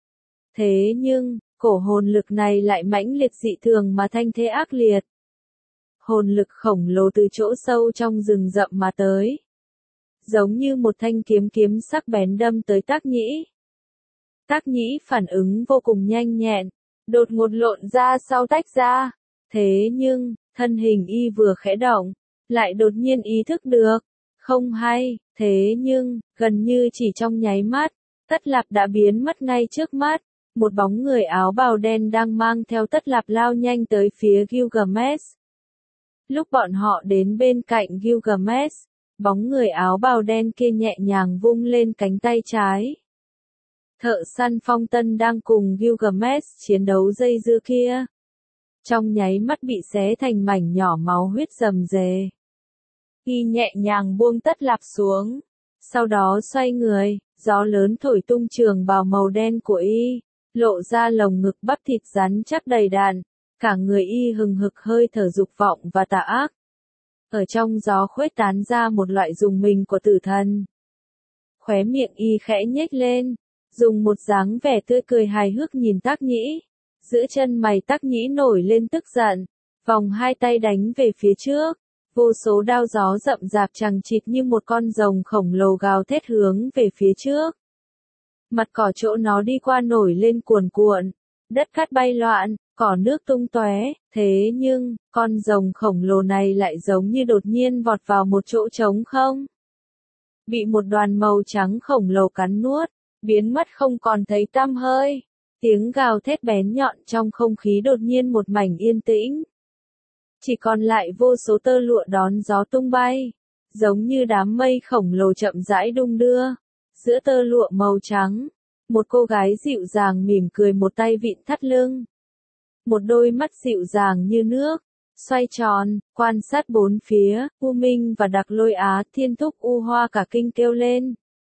Thế nhưng, cổ hồn lực này lại mãnh liệt dị thường mà thanh thế ác liệt. Hồn lực khổng lồ từ chỗ sâu trong rừng rậm mà tới. Giống như một thanh kiếm kiếm sắc bén đâm tới Tác Nhĩ. Tác Nhĩ phản ứng vô cùng nhanh nhẹn, đột ngột lộn ra sau tách ra. Thế nhưng, thân hình y vừa khẽ động, lại đột nhiên ý thức được. Không hay, thế nhưng, gần như chỉ trong nháy mắt, Tất Lạp đã biến mất ngay trước mắt. Một bóng người áo bào đen đang mang theo Tất Lạp lao nhanh tới phía Gilgamesh. Lúc bọn họ đến bên cạnh Gilgamesh, bóng người áo bào đen kia nhẹ nhàng vung lên cánh tay trái. Thợ Săn Phong Tân đang cùng Gilgamesh chiến đấu dây dưa kia. Trong nháy mắt bị xé thành mảnh nhỏ máu huyết rầm rề. Y nhẹ nhàng buông Tất Lạp xuống. Sau đó xoay người, gió lớn thổi tung trường bào màu đen của y. Lộ ra lồng ngực bắp thịt rắn chắc đầy đặn, cả người y hừng hực hơi thở dục vọng và tà ác. Ở trong gió khuếch tán ra một loại rùng mình của tử thần. Khóe miệng y khẽ nhếch lên, dùng một dáng vẻ tươi cười hài hước nhìn Tác Nhĩ. Giữa chân mày Tác Nhĩ nổi lên tức giận, vòng hai tay đánh về phía trước. Vô số đao gió rậm rạp chằng chịt như một con rồng khổng lồ gào thét hướng về phía trước. Mặt cỏ chỗ nó đi qua nổi lên cuồn cuộn, đất cát bay loạn, cỏ nước tung tóe, thế nhưng, con rồng khổng lồ này lại giống như đột nhiên vọt vào một chỗ trống không. Bị một đoàn màu trắng khổng lồ cắn nuốt, biến mất không còn thấy tăm hơi. Tiếng gào thét bén nhọn trong không khí đột nhiên một mảnh yên tĩnh. Chỉ còn lại vô số tơ lụa đón gió tung bay, giống như đám mây khổng lồ chậm rãi đung đưa. Giữa tơ lụa màu trắng, một cô gái dịu dàng mỉm cười một tay vịn thắt lưng. Một đôi mắt dịu dàng như nước, xoay tròn, quan sát bốn phía, U Minh và Đặc Lôi Á Thiên Thúc U Hoa cả kinh kêu lên.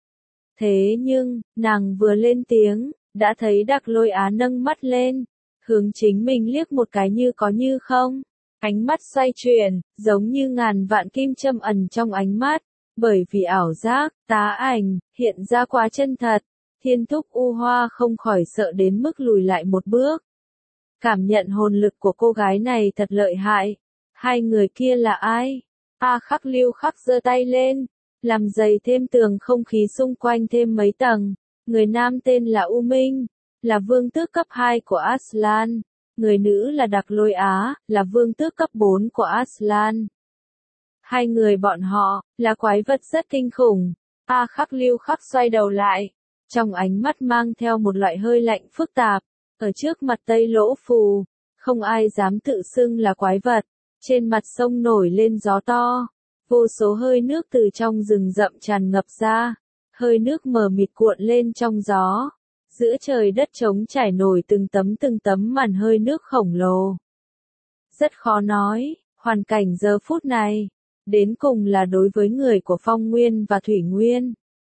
Thế nhưng, nàng vừa lên tiếng, đã thấy Đặc Lôi Á nâng mắt lên, hướng chính mình liếc một cái như có như không. Ánh mắt xoay chuyển, giống như ngàn vạn kim châm ẩn trong ánh mắt. Bởi vì ảo giác, tá ảnh, hiện ra quá chân thật, Thiên Thúc U Hoa không khỏi sợ đến mức lùi lại một bước. Cảm nhận hồn lực của cô gái này thật lợi hại. Hai người kia là ai? A Khắc Lưu Khắc giơ tay lên, làm dày thêm tường không khí xung quanh thêm mấy tầng. Người nam tên là U Minh, là vương tước cấp hai của Aslan. Người nữ là Đặc Lôi Á, là vương tước cấp bốn của Aslan. Hai người bọn họ, là quái vật rất kinh khủng. A Khắc Lưu Khắc xoay đầu lại. Trong ánh mắt mang theo một loại hơi lạnh phức tạp. Ở trước mặt Tây Lỗ Phù, không ai dám tự xưng là quái vật. Trên mặt sông nổi lên gió to. Vô số hơi nước từ trong rừng rậm tràn ngập ra. Hơi nước mờ mịt cuộn lên trong gió. Giữa trời đất trống trải nổi từng tấm từng tấm màn hơi nước khổng lồ. Rất khó nói, hoàn cảnh giờ phút này. Đến cùng là đối với người của Phong Nguyên và Thủy Nguyên.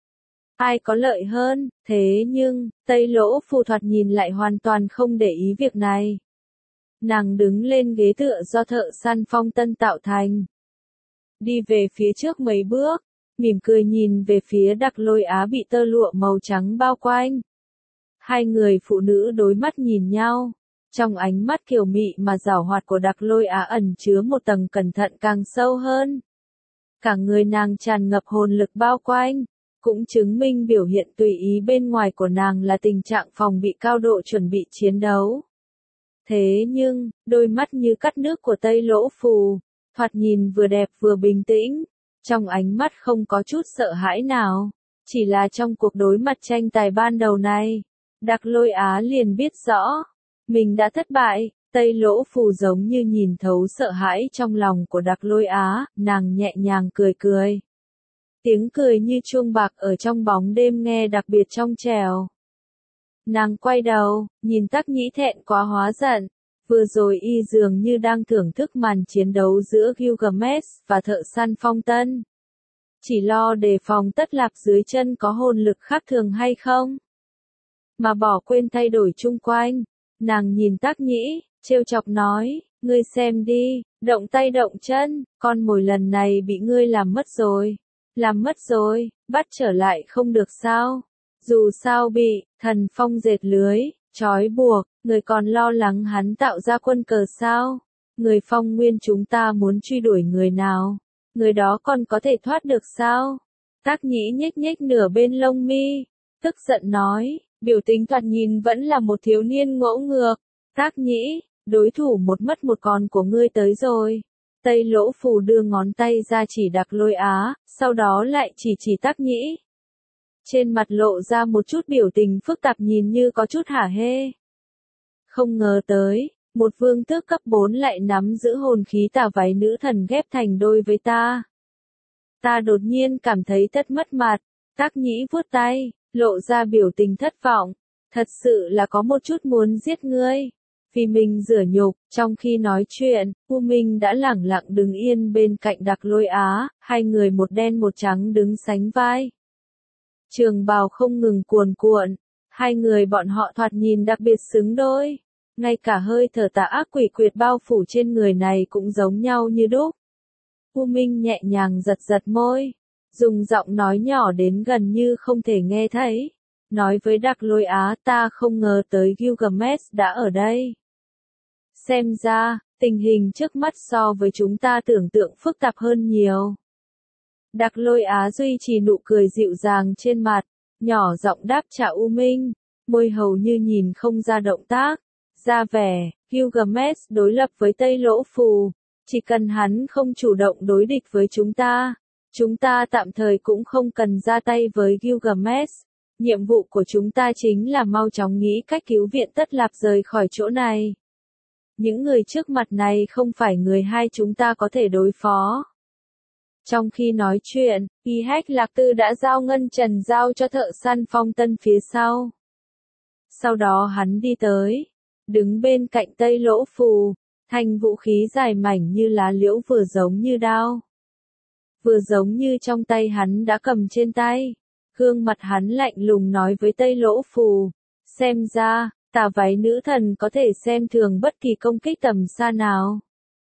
Ai có lợi hơn, thế nhưng, Tây Lỗ Phù thoạt nhìn lại hoàn toàn không để ý việc này. Nàng đứng lên ghế tựa do thợ săn Phong Tân tạo thành. Đi về phía trước mấy bước, mỉm cười nhìn về phía Đặc Lôi Á bị tơ lụa màu trắng bao quanh. Hai người phụ nữ đối mắt nhìn nhau. Trong ánh mắt kiều mị mà giảo hoạt của Đặc Lôi Á ẩn chứa một tầng cẩn thận càng sâu hơn. Cả người nàng tràn ngập hồn lực bao quanh, cũng chứng minh biểu hiện tùy ý bên ngoài của nàng là tình trạng phòng bị cao độ chuẩn bị chiến đấu. Thế nhưng, đôi mắt như cắt nước của Tây Lỗ Phù, thoạt nhìn vừa đẹp vừa bình tĩnh, trong ánh mắt không có chút sợ hãi nào. Chỉ là trong cuộc đối mặt tranh tài ban đầu này, Đặc Lôi Á liền biết rõ, mình đã thất bại. Tây Lỗ Phù giống như nhìn thấu sợ hãi trong lòng của Đặc Lôi Á, nàng nhẹ nhàng cười cười. Tiếng cười như chuông bạc ở trong bóng đêm nghe đặc biệt trong trẻo. Nàng quay đầu, nhìn Tắc Nhĩ thẹn quá hóa giận. Vừa rồi y dường như đang thưởng thức màn chiến đấu giữa Gilgamesh và thợ săn Phong Tân. Chỉ lo đề phòng Tất Lạp dưới chân có hồn lực khác thường hay không. Mà bỏ quên thay đổi chung quanh. Nàng nhìn Tắc Nhĩ, trêu chọc nói, ngươi xem đi, động tay động chân, con mồi lần này bị ngươi làm mất rồi. Làm mất rồi, bắt trở lại không được sao. Dù sao bị, thần phong dệt lưới, trói buộc, người còn lo lắng hắn tạo ra quân cờ sao. Người Phong Nguyên chúng ta muốn truy đuổi người nào, người đó còn có thể thoát được sao. Tắc Nhĩ nhếch nhếch nửa bên lông mi, tức giận nói, biểu tình thoạt nhìn vẫn là một thiếu niên ngỗ ngược. Tắc Nhĩ, đối thủ một mất một còn của ngươi tới rồi. Tây Lỗ Phù đưa ngón tay ra chỉ Đặc Lôi Á, sau đó lại chỉ chỉ Tắc Nhĩ. Trên mặt lộ ra một chút biểu tình phức tạp nhìn như có chút hả hê. Không ngờ tới, một vương tước cấp bốn lại nắm giữ hồn khí tà váy nữ thần ghép thành đôi với ta. Ta đột nhiên cảm thấy thật mất mặt. Tắc Nhĩ vuốt tay, lộ ra biểu tình thất vọng. Thật sự là có một chút muốn giết ngươi. Vì mình rửa nhục, trong khi nói chuyện, U Minh đã lẳng lặng đứng yên bên cạnh Đặc Lôi Á, hai người một đen một trắng đứng sánh vai. Trường bào không ngừng cuồn cuộn, hai người bọn họ thoạt nhìn đặc biệt xứng đôi. Ngay cả hơi thở tà ác quỷ quyệt bao phủ trên người này cũng giống nhau như đúc. U Minh nhẹ nhàng giật giật môi, dùng giọng nói nhỏ đến gần như không thể nghe thấy. Nói với Đặc Lôi Á, ta không ngờ tới Gilgamesh đã ở đây. Xem ra, tình hình trước mắt so với chúng ta tưởng tượng phức tạp hơn nhiều. Đặc Lôi Á duy trì nụ cười dịu dàng trên mặt, nhỏ giọng đáp trả U Minh, môi hầu như nhìn không ra động tác, ra vẻ, Gilgamesh đối lập với Tây Lỗ Phù, chỉ cần hắn không chủ động đối địch với chúng ta, chúng ta tạm thời cũng không cần ra tay với Gilgamesh. Nhiệm vụ của chúng ta chính là mau chóng nghĩ cách cứu viện Tất Lạp rời khỏi chỗ này. Những người trước mặt này không phải người hai chúng ta có thể đối phó. Trong khi nói chuyện, Y Hách Lạc Tư đã giao ngân trần giao cho thợ săn Phong Tân phía sau. Sau đó hắn đi tới, đứng bên cạnh Tây Lỗ Phù, thanh vũ khí dài mảnh như lá liễu vừa giống như đao. Vừa giống như trong tay hắn đã cầm trên tay. Gương mặt hắn lạnh lùng nói với Tây Lỗ Phù, xem ra, tà váy nữ thần có thể xem thường bất kỳ công kích tầm xa nào.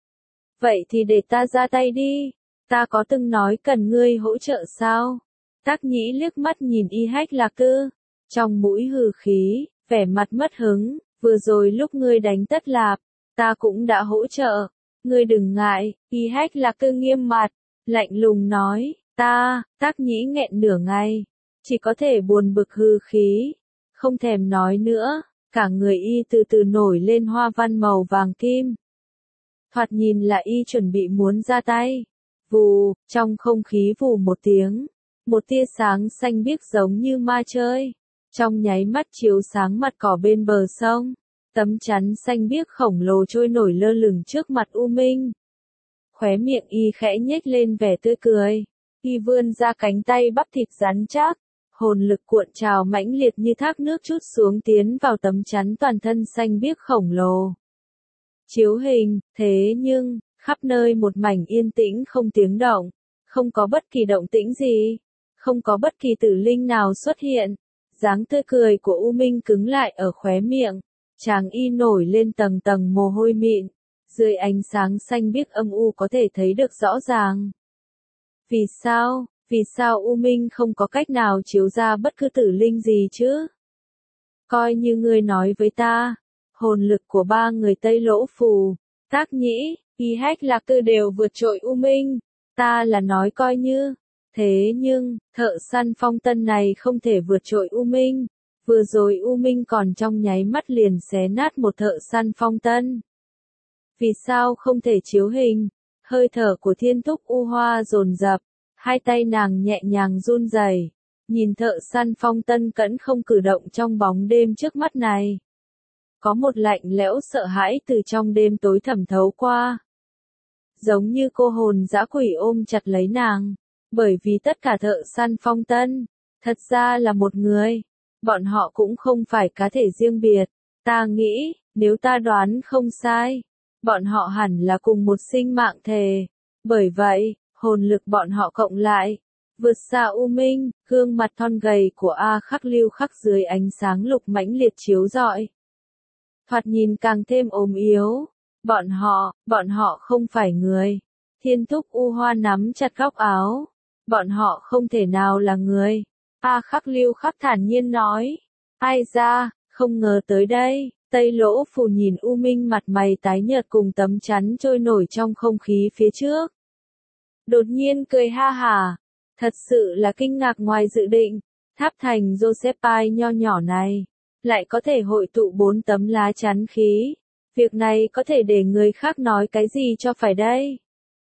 Vậy thì để ta ra tay đi, ta có từng nói cần ngươi hỗ trợ sao? Tắc Nhĩ liếc mắt nhìn Y Hách Lạc Tư, trong mũi hừ khí, vẻ mặt mất hứng, vừa rồi lúc ngươi đánh Tất Lạp, ta cũng đã hỗ trợ, ngươi đừng ngại. Y Hách Lạc Tư nghiêm mặt, lạnh lùng nói, ta, Tắc Nhĩ nghẹn nửa ngày. Chỉ có thể buồn bực hư khí, không thèm nói nữa, cả người y từ từ nổi lên hoa văn màu vàng kim. Thoạt nhìn là y chuẩn bị muốn ra tay. Vù, trong không khí vù một tiếng, một tia sáng xanh biếc giống như ma chơi. Trong nháy mắt chiếu sáng mặt cỏ bên bờ sông, tấm chắn xanh biếc khổng lồ trôi nổi lơ lửng trước mặt U Minh. Khóe miệng y khẽ nhếch lên vẻ tươi cười, y vươn ra cánh tay bắp thịt rắn chắc. Hồn lực cuộn trào mãnh liệt như thác nước trút xuống tiến vào tấm chắn toàn thân xanh biếc khổng lồ. Chiếu hình, thế nhưng, Khắp nơi một mảnh yên tĩnh không tiếng động, không có bất kỳ động tĩnh gì, không có bất kỳ tử linh nào xuất hiện. Dáng tươi cười của U Minh cứng lại ở khóe miệng, trán y nổi lên tầng tầng mồ hôi mịn, dưới ánh sáng xanh biếc âm u có thể thấy được rõ ràng. Vì sao, vì sao U Minh không có cách nào chiếu ra bất cứ tử linh gì chứ? Coi như ngươi nói với ta, hồn lực của ba người Tây Lỗ Phù, Tác Nhĩ, Y Hách Lạc Tư đều vượt trội U Minh, ta là nói coi như. Thế nhưng, thợ săn phong tân này không thể vượt trội U Minh. Vừa rồi U Minh còn trong nháy mắt liền xé nát một thợ săn phong tân. Vì sao không thể chiếu hình? Hơi thở của Thiên Túc U Hoa dồn dập, hai tay nàng nhẹ nhàng run rẩy, nhìn thợ săn phong tân cẫn không cử động trong bóng đêm trước mắt này. Có một lạnh lẽo sợ hãi từ trong đêm tối thẩm thấu qua. Giống như cô hồn dã quỷ ôm chặt lấy nàng. Bởi vì tất cả thợ săn phong tân, thật ra là một người. Bọn họ cũng không phải cá thể riêng biệt. Ta nghĩ, nếu ta đoán không sai, bọn họ hẳn là cùng một sinh mạng thể. Bởi vậy, hồn lực bọn họ cộng lại, vượt xa U Minh, gương mặt thon gầy của A Khắc lưu khắc dưới ánh sáng lục mãnh liệt chiếu rọi. Thoạt nhìn càng thêm ốm yếu. Bọn họ, bọn họ không phải người. Thiên Túc U Hoa nắm chặt góc áo. Bọn họ không thể nào là người. A Khắc lưu khắc thản nhiên nói. Ai ra, không ngờ tới đây. Tây Lỗ Phù nhìn U Minh mặt mày tái nhợt cùng tấm chắn trôi nổi trong không khí phía trước. Đột nhiên cười ha hả. Thật sự là kinh ngạc ngoài dự định. Tháp thành Josephine nho nhỏ này, lại có thể hội tụ bốn tấm lá chắn khí. Việc này có thể để người khác nói cái gì cho phải đây?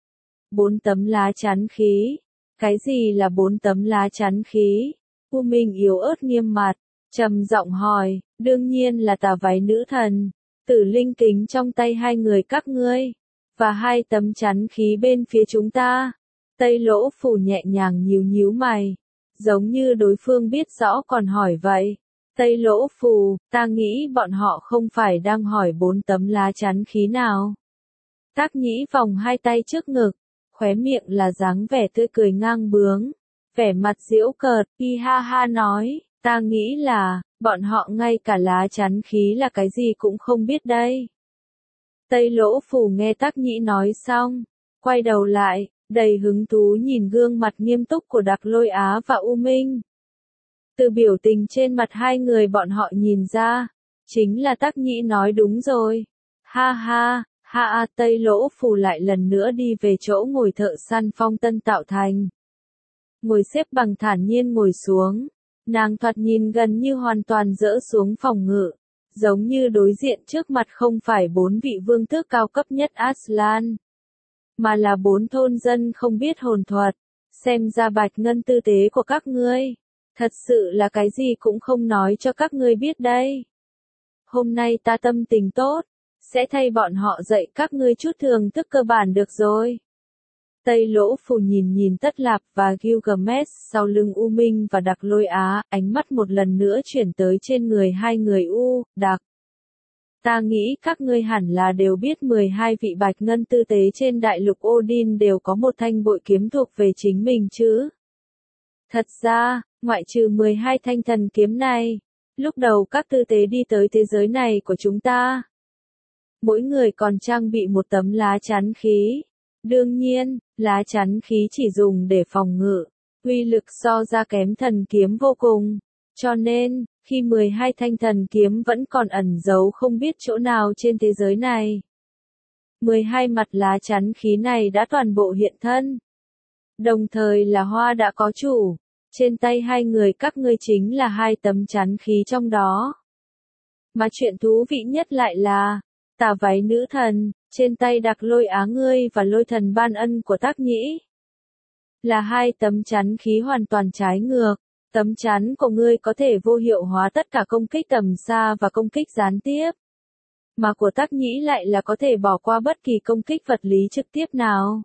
Bốn tấm lá chắn khí. Cái gì là bốn tấm lá chắn khí? U Minh yếu ớt nghiêm mặt, trầm giọng hỏi, đương nhiên là tà váy nữ thần, tử linh kính trong tay hai người các ngươi, và hai tấm chắn khí bên phía chúng ta. Tây Lỗ Phù nhẹ nhàng nhíu nhíu mày, giống như đối phương biết rõ còn hỏi vậy. Tây Lỗ Phù, ta nghĩ bọn họ không phải đang hỏi bốn tấm lá chắn khí nào. Tác Nhĩ vòng hai tay trước ngực, khóe miệng là dáng vẻ tươi cười ngang bướng, vẻ mặt giễu cợt, y ha ha nói, ta nghĩ là, bọn họ ngay cả lá chắn khí là cái gì cũng không biết đây. Tây Lỗ Phù nghe Tác Nhĩ nói xong, quay đầu lại, đầy hứng thú nhìn gương mặt nghiêm túc của Đặc Lôi Á và U Minh. Từ biểu tình trên mặt hai người bọn họ nhìn ra, chính là Tác Nhĩ nói đúng rồi. Ha ha, ha a Tây Lỗ Phù lại lần nữa đi về chỗ ngồi thợ săn phong tân tạo thành. Ngồi xếp bằng thản nhiên ngồi xuống, nàng thoạt nhìn gần như hoàn toàn dỡ xuống phòng ngự, giống như đối diện trước mặt không phải bốn vị vương tước cao cấp nhất Aslan, mà là bốn thôn dân không biết hồn thuật. Xem ra Bạch Ngân tư tế của các ngươi, thật sự là cái gì cũng không nói cho các ngươi biết đây. Hôm nay ta tâm tình tốt, sẽ thay bọn họ dạy các ngươi chút thường thức cơ bản được rồi. Tây Lỗ Phù nhìn nhìn Tất Lạp và Gilgamesh sau lưng U Minh và Đặc Lôi Á, ánh mắt một lần nữa chuyển tới trên người hai người U, Đặc. Ta nghĩ các ngươi hẳn là đều biết mười hai vị Bạch Ngân tư tế trên đại lục Odin đều có một thanh bội kiếm thuộc về chính mình chứ. Thật ra, ngoại trừ mười hai thanh thần kiếm này, lúc đầu các tư tế đi tới thế giới này của chúng ta, mỗi người còn trang bị một tấm lá chắn khí. Đương nhiên, lá chắn khí chỉ dùng để phòng ngự, uy lực so ra kém thần kiếm vô cùng. Cho nên, khi mười hai thanh thần kiếm vẫn còn ẩn giấu không biết chỗ nào trên thế giới này, mười hai mặt lá chắn khí này đã toàn bộ hiện thân. Đồng thời là hoa đã có chủ, trên tay hai người các ngươi chính là hai tấm chắn khí trong đó. Mà chuyện thú vị nhất lại là, tà váy nữ thần, trên tay Đặc Lôi Á ngươi và lôi thần ban ân của Tác Nhĩ, là hai tấm chắn khí hoàn toàn trái ngược. Tấm chắn của ngươi có thể vô hiệu hóa tất cả công kích tầm xa và công kích gián tiếp. Mà của Tác Nhĩ lại là có thể bỏ qua bất kỳ công kích vật lý trực tiếp nào.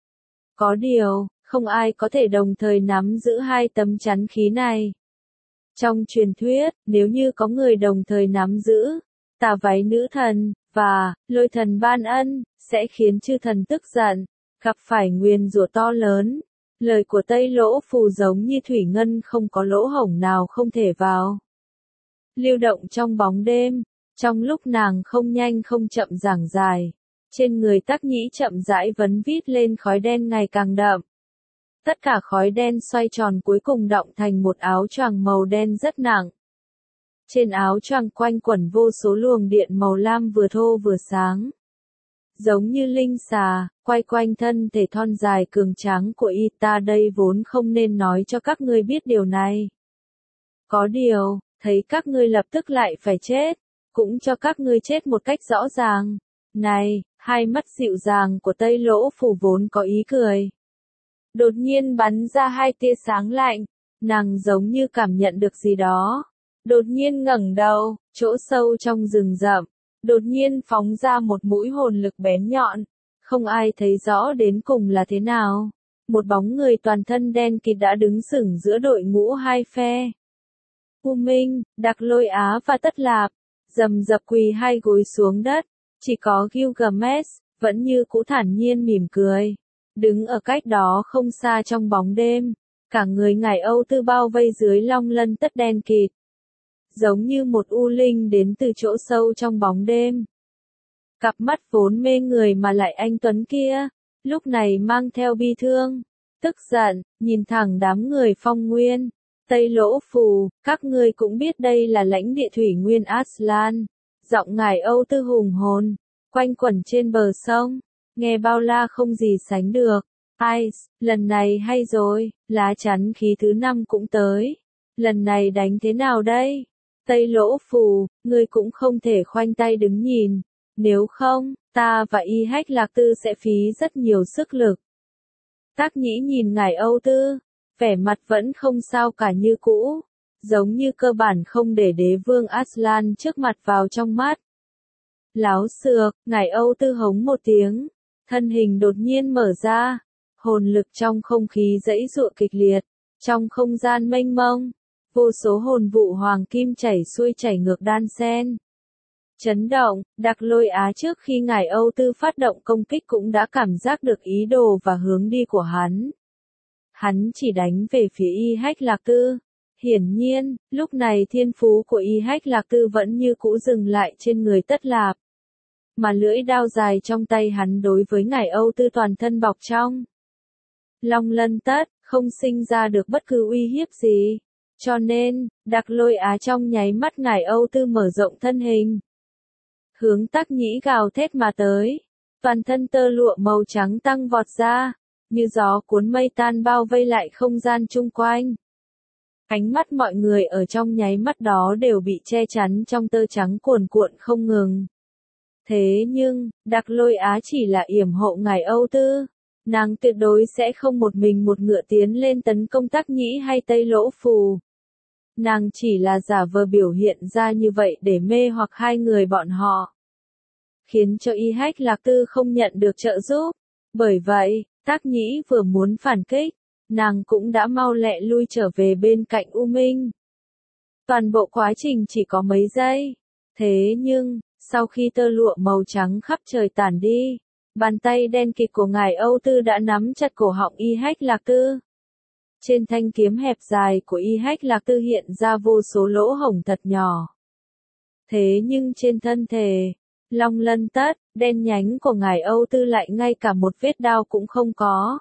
Có điều, không ai có thể đồng thời nắm giữ hai tấm chắn khí này. Trong truyền thuyết, nếu như có người đồng thời nắm giữ tà váy nữ thần và lôi thần ban ân, sẽ khiến chư thần tức giận, gặp phải nguyền rủa to lớn. Lời của Tây Lỗ Phù giống như thủy ngân không có lỗ hổng nào không thể vào. Lưu động trong bóng đêm, trong lúc nàng không nhanh không chậm giảng dài, trên người Tắc Nhĩ chậm rãi vấn vít lên khói đen ngày càng đậm. Tất cả khói đen xoay tròn cuối cùng đọng thành một áo choàng màu đen rất nặng. Trên áo choàng quanh quẩn vô số luồng điện màu lam vừa thô vừa sáng. Giống như linh xà, quay quanh thân thể thon dài cường tráng của y, ta đây vốn không nên nói cho các ngươi biết điều này. Có điều, thấy các ngươi lập tức lại phải chết, cũng cho các ngươi chết một cách rõ ràng. Này, hai mắt dịu dàng của Tây Lỗ Phù vốn có ý cười. Đột nhiên bắn ra hai tia sáng lạnh, nàng giống như cảm nhận được gì đó. Đột nhiên ngẩng đầu, chỗ sâu trong rừng rậm, đột nhiên phóng ra một mũi hồn lực bén nhọn, không ai thấy rõ đến cùng là thế nào. Một bóng người toàn thân đen kịt đã đứng sừng giữa đội ngũ hai phe. U Minh, Đặc Lôi Á và Tất Lạp, rầm rập quỳ hai gối xuống đất, chỉ có Gilgamesh, vẫn như cũ thản nhiên mỉm cười. Đứng ở cách đó không xa trong bóng đêm, cả người ngải Âu Tư bao vây dưới long lân tất đen kịt. Giống như một u linh đến từ chỗ sâu trong bóng đêm. Cặp mắt vốn mê người mà lại anh tuấn kia, lúc này mang theo bi thương, tức giận, nhìn thẳng đám người Phong Nguyên, Tây Lỗ Phù, các ngươi cũng biết đây là lãnh địa thủy nguyên Aslan. Giọng ngải Âu Tư hùng hồn, quanh quẩn trên bờ sông, nghe bao la không gì sánh được. Ai, lần này hay rồi, lá chắn khí thứ năm cũng tới. Lần này đánh thế nào đây? Tây Lỗ Phù, ngươi cũng không thể khoanh tay đứng nhìn. Nếu không, ta và Y Hách Lạc Tư sẽ phí rất nhiều sức lực. Tác Nhĩ nhìn ngải Âu Tư, vẻ mặt vẫn không sao cả như cũ, giống như cơ bản không để đế vương Aslan trước mặt vào trong mắt. Láo xược, ngải Âu Tư hống một tiếng, thân hình đột nhiên mở ra, hồn lực trong không khí dãy giụa kịch liệt, trong không gian mênh mông, vô số hồn vụ hoàng kim chảy xuôi chảy ngược đan xen. Chấn động, Đặc Lôi Á trước khi ngải Âu Tư phát động công kích cũng đã cảm giác được ý đồ và hướng đi của hắn. Hắn chỉ đánh về phía Y Hách Lạc Tư. Hiển nhiên, lúc này thiên phú của Y Hách Lạc Tư vẫn như cũ dừng lại trên người Tất Lạp. Mà lưỡi đao dài trong tay hắn đối với ngải Âu Tư toàn thân bọc trong long lân tất, không sinh ra được bất cứ uy hiếp gì. Cho nên, Đặc Lôi Á trong nháy mắt ngải Âu Tư mở rộng thân hình. Hướng Tác Nhĩ gào thét mà tới. Toàn thân tơ lụa màu trắng tăng vọt ra, như gió cuốn mây tan bao vây lại không gian chung quanh. Ánh mắt mọi người ở trong nháy mắt đó đều bị che chắn trong tơ trắng cuồn cuộn không ngừng. Thế nhưng, Đặc Lôi Á chỉ là yểm hộ ngải Âu Tư. Nàng tuyệt đối sẽ không một mình một ngựa tiến lên tấn công Tác Nhĩ hay Tây Lỗ Phù. Nàng chỉ là giả vờ biểu hiện ra như vậy để mê hoặc hai người bọn họ. Khiến cho Y Hách Lạc Tư không nhận được trợ giúp. Bởi vậy, Tác Nhĩ vừa muốn phản kích, nàng cũng đã mau lẹ lui trở về bên cạnh U Minh. Toàn bộ quá trình chỉ có mấy giây. Thế nhưng, sau khi tơ lụa màu trắng khắp trời tản đi, bàn tay đen kịt của ngải Âu Tư đã nắm chặt cổ họng Y Hách Lạc Tư. Trên thanh kiếm hẹp dài của Y Hách Lạc Tư hiện ra vô số lỗ hổng thật nhỏ. Thế nhưng trên thân thể, long lân tất, đen nhánh của ngải Âu Tư lại ngay cả một vết đao cũng không có.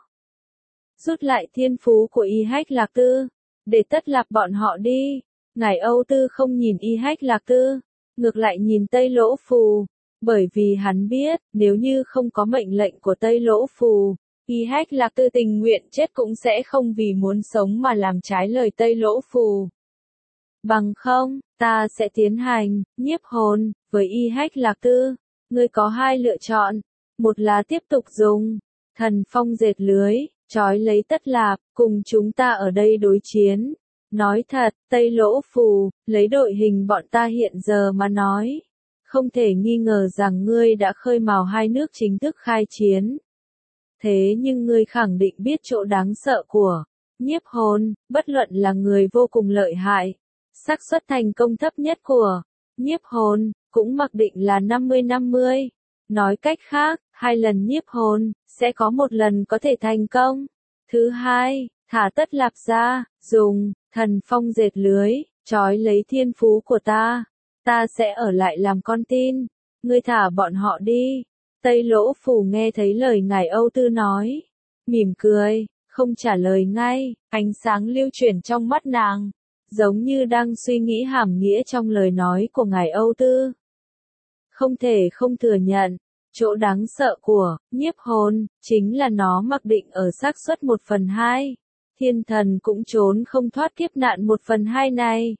Rút lại thiên phú của Y Hách Lạc Tư, để Tất Lạp bọn họ đi. Ngải Âu Tư không nhìn Y Hách Lạc Tư, ngược lại nhìn Tây Lỗ Phù, bởi vì hắn biết, nếu như không có mệnh lệnh của Tây Lỗ Phù, Y Hách Lạc Tư tình nguyện chết cũng sẽ không vì muốn sống mà làm trái lời Tây Lỗ Phù. Bằng không, ta sẽ tiến hành nhiếp hồn với Y Hách Lạc Tư. Ngươi có hai lựa chọn, một là tiếp tục dùng thần phong dệt lưới, trói lấy Tất Lạp, cùng chúng ta ở đây đối chiến. Nói thật, Tây Lỗ Phù, lấy đội hình bọn ta hiện giờ mà nói, không thể nghi ngờ rằng ngươi đã khơi mào hai nước chính thức khai chiến. Thế nhưng ngươi khẳng định biết chỗ đáng sợ của nhiếp hồn, bất luận là người vô cùng lợi hại, xác suất thành công thấp nhất của nhiếp hồn, cũng mặc định là năm mươi năm mươi. Nói cách khác, hai lần nhiếp hồn, sẽ có một lần có thể thành công. Thứ hai, thả Tất Lạp ra, dùng thần phong dệt lưới, trói lấy thiên phú của ta. Ta sẽ ở lại làm con tin. Ngươi thả bọn họ đi. Tây Lỗ Phù nghe thấy lời ngài Âu Tư nói. Mỉm cười, không trả lời ngay, ánh sáng lưu chuyển trong mắt nàng. Giống như đang suy nghĩ hàm nghĩa trong lời nói của ngài Âu Tư. Không thể không thừa nhận, chỗ đáng sợ của nhiếp hồn, chính là nó mặc định ở xác suất một phần hai. Thiên thần cũng trốn không thoát kiếp nạn một phần hai này.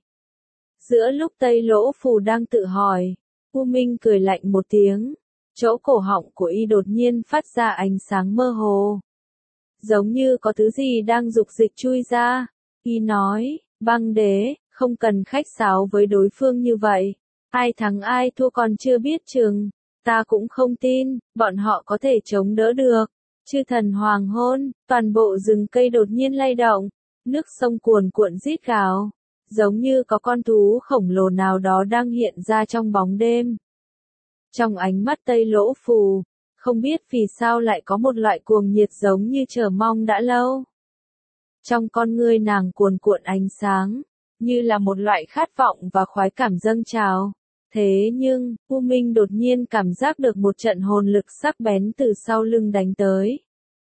Giữa lúc Tây Lỗ Phù đang tự hỏi, U Minh cười lạnh một tiếng. Chỗ cổ họng của y đột nhiên phát ra ánh sáng mơ hồ. Giống như có thứ gì đang dục dịch chui ra. Y nói, Băng Đế, không cần khách sáo với đối phương như vậy. Ai thắng ai thua còn chưa biết chừng. Ta cũng không tin, bọn họ có thể chống đỡ được. Chư thần hoàng hôn, toàn bộ rừng cây đột nhiên lay động. Nước sông cuồn cuộn rít gào. Giống như có con thú khổng lồ nào đó đang hiện ra trong bóng đêm. Trong ánh mắt Tây Lỗ Phù, không biết vì sao lại có một loại cuồng nhiệt giống như chờ mong đã lâu. Trong con ngươi nàng cuồn cuộn ánh sáng, như là một loại khát vọng và khoái cảm dâng trào. Thế nhưng, U Minh đột nhiên cảm giác được một trận hồn lực sắc bén từ sau lưng đánh tới.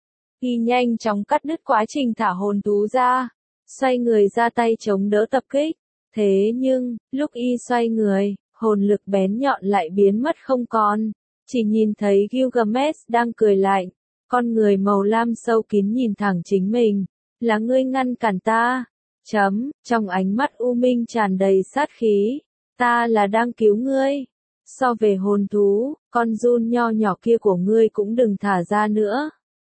Y nhanh chóng cắt đứt quá trình thả hồn thú ra, xoay người ra tay chống đỡ tập kích. Thế nhưng, lúc y xoay người, hồn lực bén nhọn lại biến mất không còn. Chỉ nhìn thấy Gilgamesh đang cười lạnh, con người màu lam sâu kín nhìn thẳng chính mình. Là ngươi ngăn cản ta. Chấm, trong ánh mắt U Minh tràn đầy sát khí. Ta là đang cứu ngươi. So về hồn thú, con giun nho nhỏ kia của ngươi cũng đừng thả ra nữa.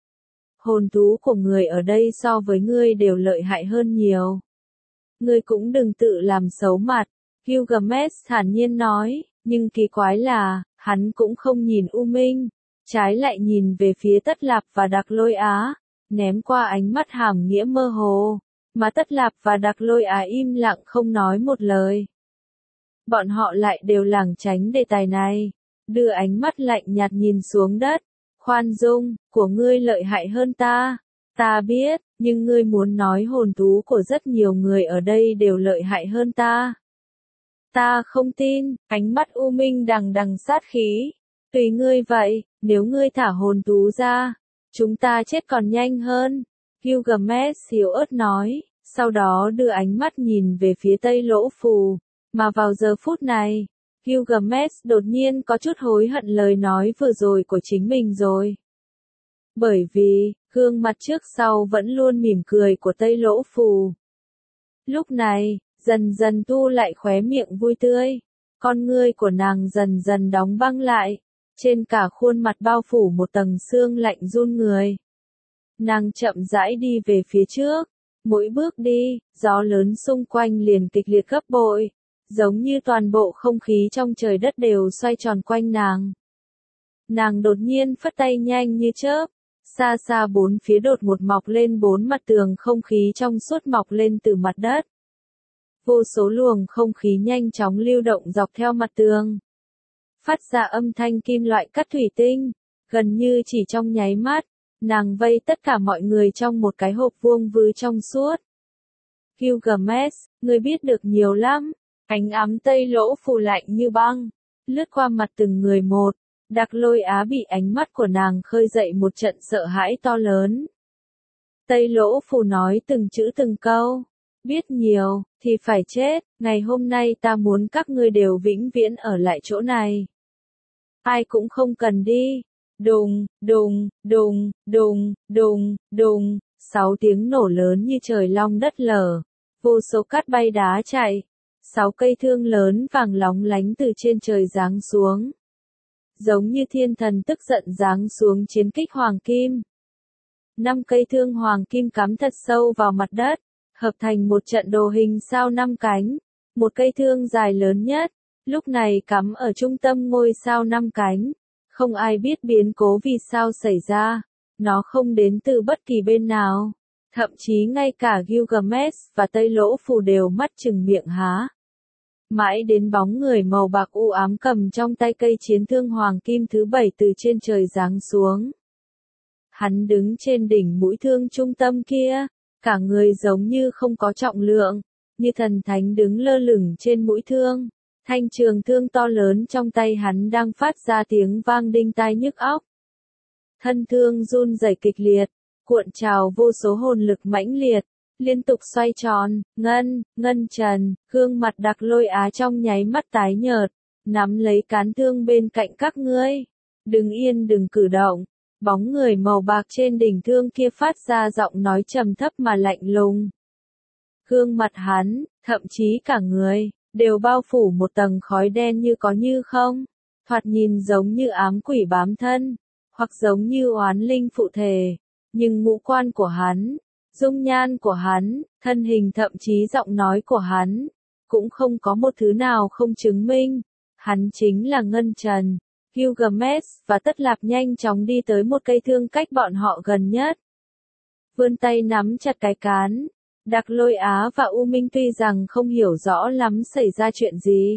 Hồn thú của người ở đây so với ngươi đều lợi hại hơn nhiều. Ngươi cũng đừng tự làm xấu mặt. Gilgamesh thản nhiên nói, nhưng kỳ quái là, hắn cũng không nhìn U Minh, trái lại nhìn về phía Tất Lạp và Đặc Lôi Á, ném qua ánh mắt hàm nghĩa mơ hồ, mà Tất Lạp và Đặc Lôi Á im lặng không nói một lời. Bọn họ lại đều lảng tránh đề tài này, đưa ánh mắt lạnh nhạt nhìn xuống đất. Khoan dung, của ngươi lợi hại hơn ta, ta biết, nhưng ngươi muốn nói hồn thú của rất nhiều người ở đây đều lợi hại hơn ta. Ta không tin, ánh mắt U Minh đằng đằng sát khí. Tùy ngươi vậy, nếu ngươi thả hồn thú ra, chúng ta chết còn nhanh hơn. Gilgamesh yếu ớt nói, sau đó đưa ánh mắt nhìn về phía Tây Lỗ Phù, mà vào giờ phút này, Gilgamesh đột nhiên có chút hối hận lời nói vừa rồi của chính mình rồi. Bởi vì, gương mặt trước sau vẫn luôn mỉm cười của Tây Lỗ Phù. Lúc này, dần dần thu lại khóe miệng vui tươi, con ngươi của nàng dần dần đóng băng lại, trên cả khuôn mặt bao phủ một tầng sương lạnh run người. Nàng chậm rãi đi về phía trước, mỗi bước đi, gió lớn xung quanh liền kịch liệt gấp bội, giống như toàn bộ không khí trong trời đất đều xoay tròn quanh nàng. Nàng đột nhiên phất tay nhanh như chớp, xa xa bốn phía đột ngột mọc lên bốn mặt tường không khí trong suốt mọc lên từ mặt đất. Vô số luồng không khí nhanh chóng lưu động dọc theo mặt tường, phát ra âm thanh kim loại cắt thủy tinh, gần như chỉ trong nháy mắt, nàng vây tất cả mọi người trong một cái hộp vuông vư trong suốt. Gilgamesh, ngươi biết được nhiều lắm, ánh ám Tây Lỗ Phù lạnh như băng, lướt qua mặt từng người một, Đặc Lôi Á bị ánh mắt của nàng khơi dậy một trận sợ hãi to lớn. Tây Lỗ Phù nói từng chữ từng câu. Biết nhiều, thì phải chết, ngày hôm nay ta muốn các ngươi đều vĩnh viễn ở lại chỗ này. Ai cũng không cần đi. Đùng, đùng, đùng, đùng, đùng, đùng, sáu tiếng nổ lớn như trời long đất lở. Vô số cát bay đá chạy. Sáu cây thương lớn vàng lóng lánh từ trên trời giáng xuống. Giống như thiên thần tức giận giáng xuống chiến kích hoàng kim. Năm cây thương hoàng kim cắm thật sâu vào mặt đất, hợp thành một trận đồ hình sao năm cánh, một cây thương dài lớn nhất, lúc này cắm ở trung tâm ngôi sao năm cánh. Không ai biết biến cố vì sao xảy ra, nó không đến từ bất kỳ bên nào, thậm chí ngay cả Gilgamesh và Tây Lỗ Phù đều mắt trừng miệng há. Mãi đến bóng người màu bạc u ám cầm trong tay cây chiến thương hoàng kim thứ bảy từ trên trời giáng xuống. Hắn đứng trên đỉnh mũi thương trung tâm kia, cả người giống như không có trọng lượng, như thần thánh đứng lơ lửng trên mũi thương. Thanh trường thương to lớn trong tay hắn đang phát ra tiếng vang đinh tai nhức óc. Thân thương run rẩy kịch liệt, cuộn trào vô số hồn lực mãnh liệt, liên tục xoay tròn, ngân, ngân trần, gương mặt Đặc Lôi Á trong nháy mắt tái nhợt, nắm lấy cán thương bên cạnh các ngươi. Đừng yên đừng cử động, bóng người màu bạc trên đỉnh thương kia phát ra giọng nói trầm thấp mà lạnh lùng. Gương mặt hắn, thậm chí cả người, đều bao phủ một tầng khói đen như có như không, thoạt nhìn giống như ám quỷ bám thân, hoặc giống như oán linh phụ thể, nhưng ngũ quan của hắn, dung nhan của hắn, thân hình thậm chí giọng nói của hắn, cũng không có một thứ nào không chứng minh. Hắn chính là Ngân Trần. Gilgamesh và Tất Lạp nhanh chóng đi tới một cây thương cách bọn họ gần nhất. Vươn tay nắm chặt cái cán. Đặc Lôi Á và U Minh tuy rằng không hiểu rõ lắm xảy ra chuyện gì,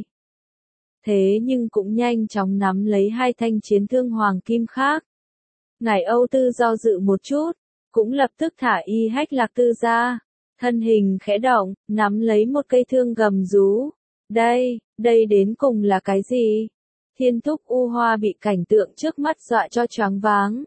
thế nhưng cũng nhanh chóng nắm lấy hai thanh chiến thương hoàng kim khác. Ngải Âu Tư do dự một chút, cũng lập tức thả Y Hách Lạc Tư ra, thân hình khẽ động, nắm lấy một cây thương gầm rú. Đây, đây đến cùng là cái gì? Thiên Thúc U Hoa bị cảnh tượng trước mắt dọa cho choáng váng.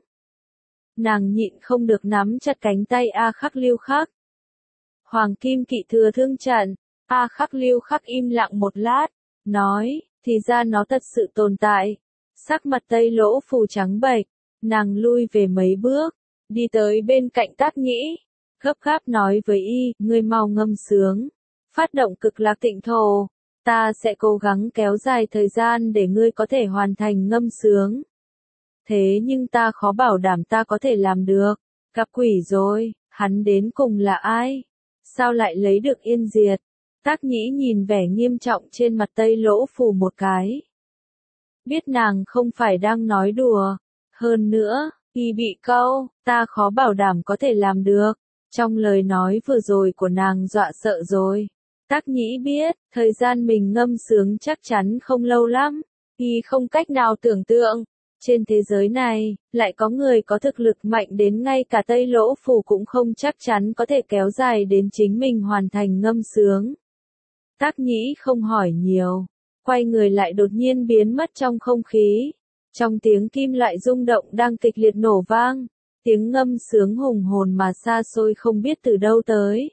Nàng nhịn không được nắm chặt cánh tay A Khắc Lưu Khắc. Hoàng kim kỵ thừa thương trận. A Khắc Lưu Khắc im lặng một lát, nói, thì ra nó thật sự tồn tại. Sắc mặt Tây Lỗ Phù trắng bệch, nàng lui về mấy bước, đi tới bên cạnh Tác Nhĩ, gấp gáp nói với y, ngươi mau ngâm sướng, phát động cực lạc tịnh thổ, ta sẽ cố gắng kéo dài thời gian để ngươi có thể hoàn thành ngâm sướng. Thế nhưng ta khó bảo đảm ta có thể làm được. Gặp quỷ rồi, hắn đến cùng là ai? Sao lại lấy được Yên Diệt? Tác Nhĩ nhìn vẻ nghiêm trọng trên mặt Tây Lỗ Phù một cái. Biết nàng không phải đang nói đùa. Hơn nữa, y bị câu, ta khó bảo đảm có thể làm được. Trong lời nói vừa rồi của nàng dọa sợ rồi. Tác Nhĩ biết, thời gian mình ngâm sướng chắc chắn không lâu lắm. Y không cách nào tưởng tượng. Trên thế giới này, lại có người có thực lực mạnh đến ngay cả Tây Lỗ Phù cũng không chắc chắn có thể kéo dài đến chính mình hoàn thành ngâm sướng. Tác Nhĩ không hỏi nhiều, quay người lại đột nhiên biến mất trong không khí. Trong tiếng kim loại rung động đang kịch liệt nổ vang, tiếng ngâm sướng hùng hồn mà xa xôi không biết từ đâu tới.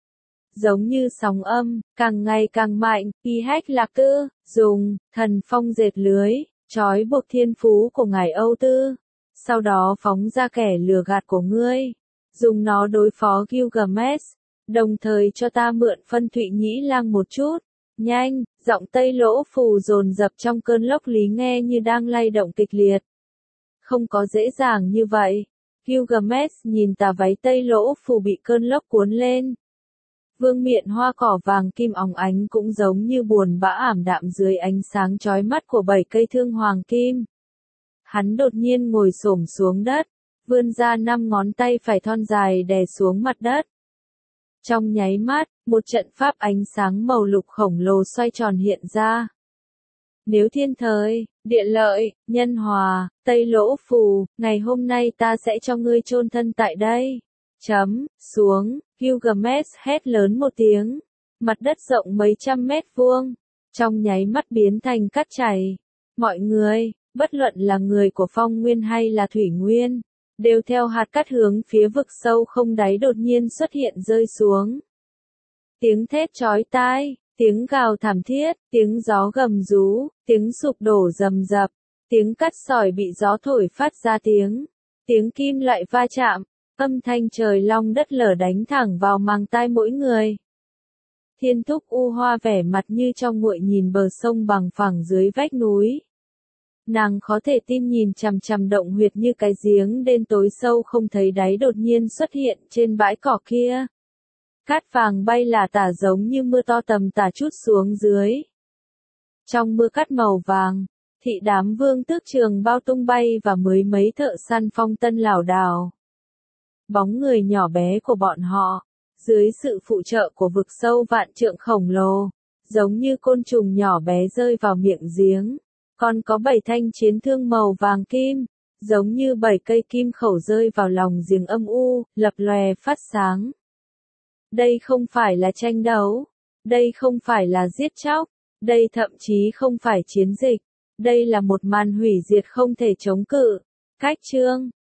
Giống như sóng âm, càng ngày càng mạnh, Y Hách Lạc Tư, dùng, thần phong dệt lưới, trói buộc thiên phú của ngài Âu Tư, sau đó phóng ra kẻ lừa gạt của ngươi, dùng nó đối phó Gilgamesh, đồng thời cho ta mượn phân Thụy Nhĩ Lang một chút, nhanh, giọng Tây Lỗ Phù dồn dập trong cơn lốc lý nghe như đang lay động kịch liệt. Không có dễ dàng như vậy, Gilgamesh nhìn tà váy Tây Lỗ Phù bị cơn lốc cuốn lên. Vương miện hoa cỏ vàng kim óng ánh cũng giống như buồn bã ảm đạm dưới ánh sáng chói mắt của bảy cây thương hoàng kim. Hắn đột nhiên ngồi xổm xuống đất, vươn ra năm ngón tay phải thon dài đè xuống mặt đất. Trong nháy mắt, một trận pháp ánh sáng màu lục khổng lồ xoay tròn hiện ra. Nếu thiên thời, địa lợi, nhân hòa, Tây Lỗ Phù, ngày hôm nay ta sẽ cho ngươi chôn thân tại đây. Chấm, xuống, Gilgamesh hét lớn một tiếng. Mặt đất rộng mấy trăm mét vuông, trong nháy mắt biến thành cát chảy. Mọi người, bất luận là người của phong nguyên hay là thủy nguyên, đều theo hạt cát hướng phía vực sâu không đáy đột nhiên xuất hiện rơi xuống. Tiếng thét chói tai, tiếng gào thảm thiết, tiếng gió gầm rú, tiếng sụp đổ rầm rập, tiếng cát sỏi bị gió thổi phát ra tiếng, tiếng kim loại va chạm. Âm thanh trời long đất lở đánh thẳng vào màng tai mỗi người. Thiên Thúc U Hoa vẻ mặt như trong nguội nhìn bờ sông bằng phẳng dưới vách núi. Nàng khó thể tin nhìn chằm chằm động huyệt như cái giếng đen tối sâu không thấy đáy đột nhiên xuất hiện trên bãi cỏ kia. Cát vàng bay lả tả giống như mưa to tầm tả trút xuống dưới. Trong mưa cát màu vàng, thị đám vương tước trường bao tung bay và mới mấy thợ săn phong tân lảo đảo. Bóng người nhỏ bé của bọn họ, dưới sự phụ trợ của vực sâu vạn trượng khổng lồ, giống như côn trùng nhỏ bé rơi vào miệng giếng. Còn có bảy thanh chiến thương màu vàng kim, giống như bảy cây kim khẩu rơi vào lòng giếng âm u, lập lòe phát sáng. Đây không phải là tranh đấu, đây không phải là giết chóc, đây thậm chí không phải chiến dịch, đây là một màn hủy diệt không thể chống cự. Cách chương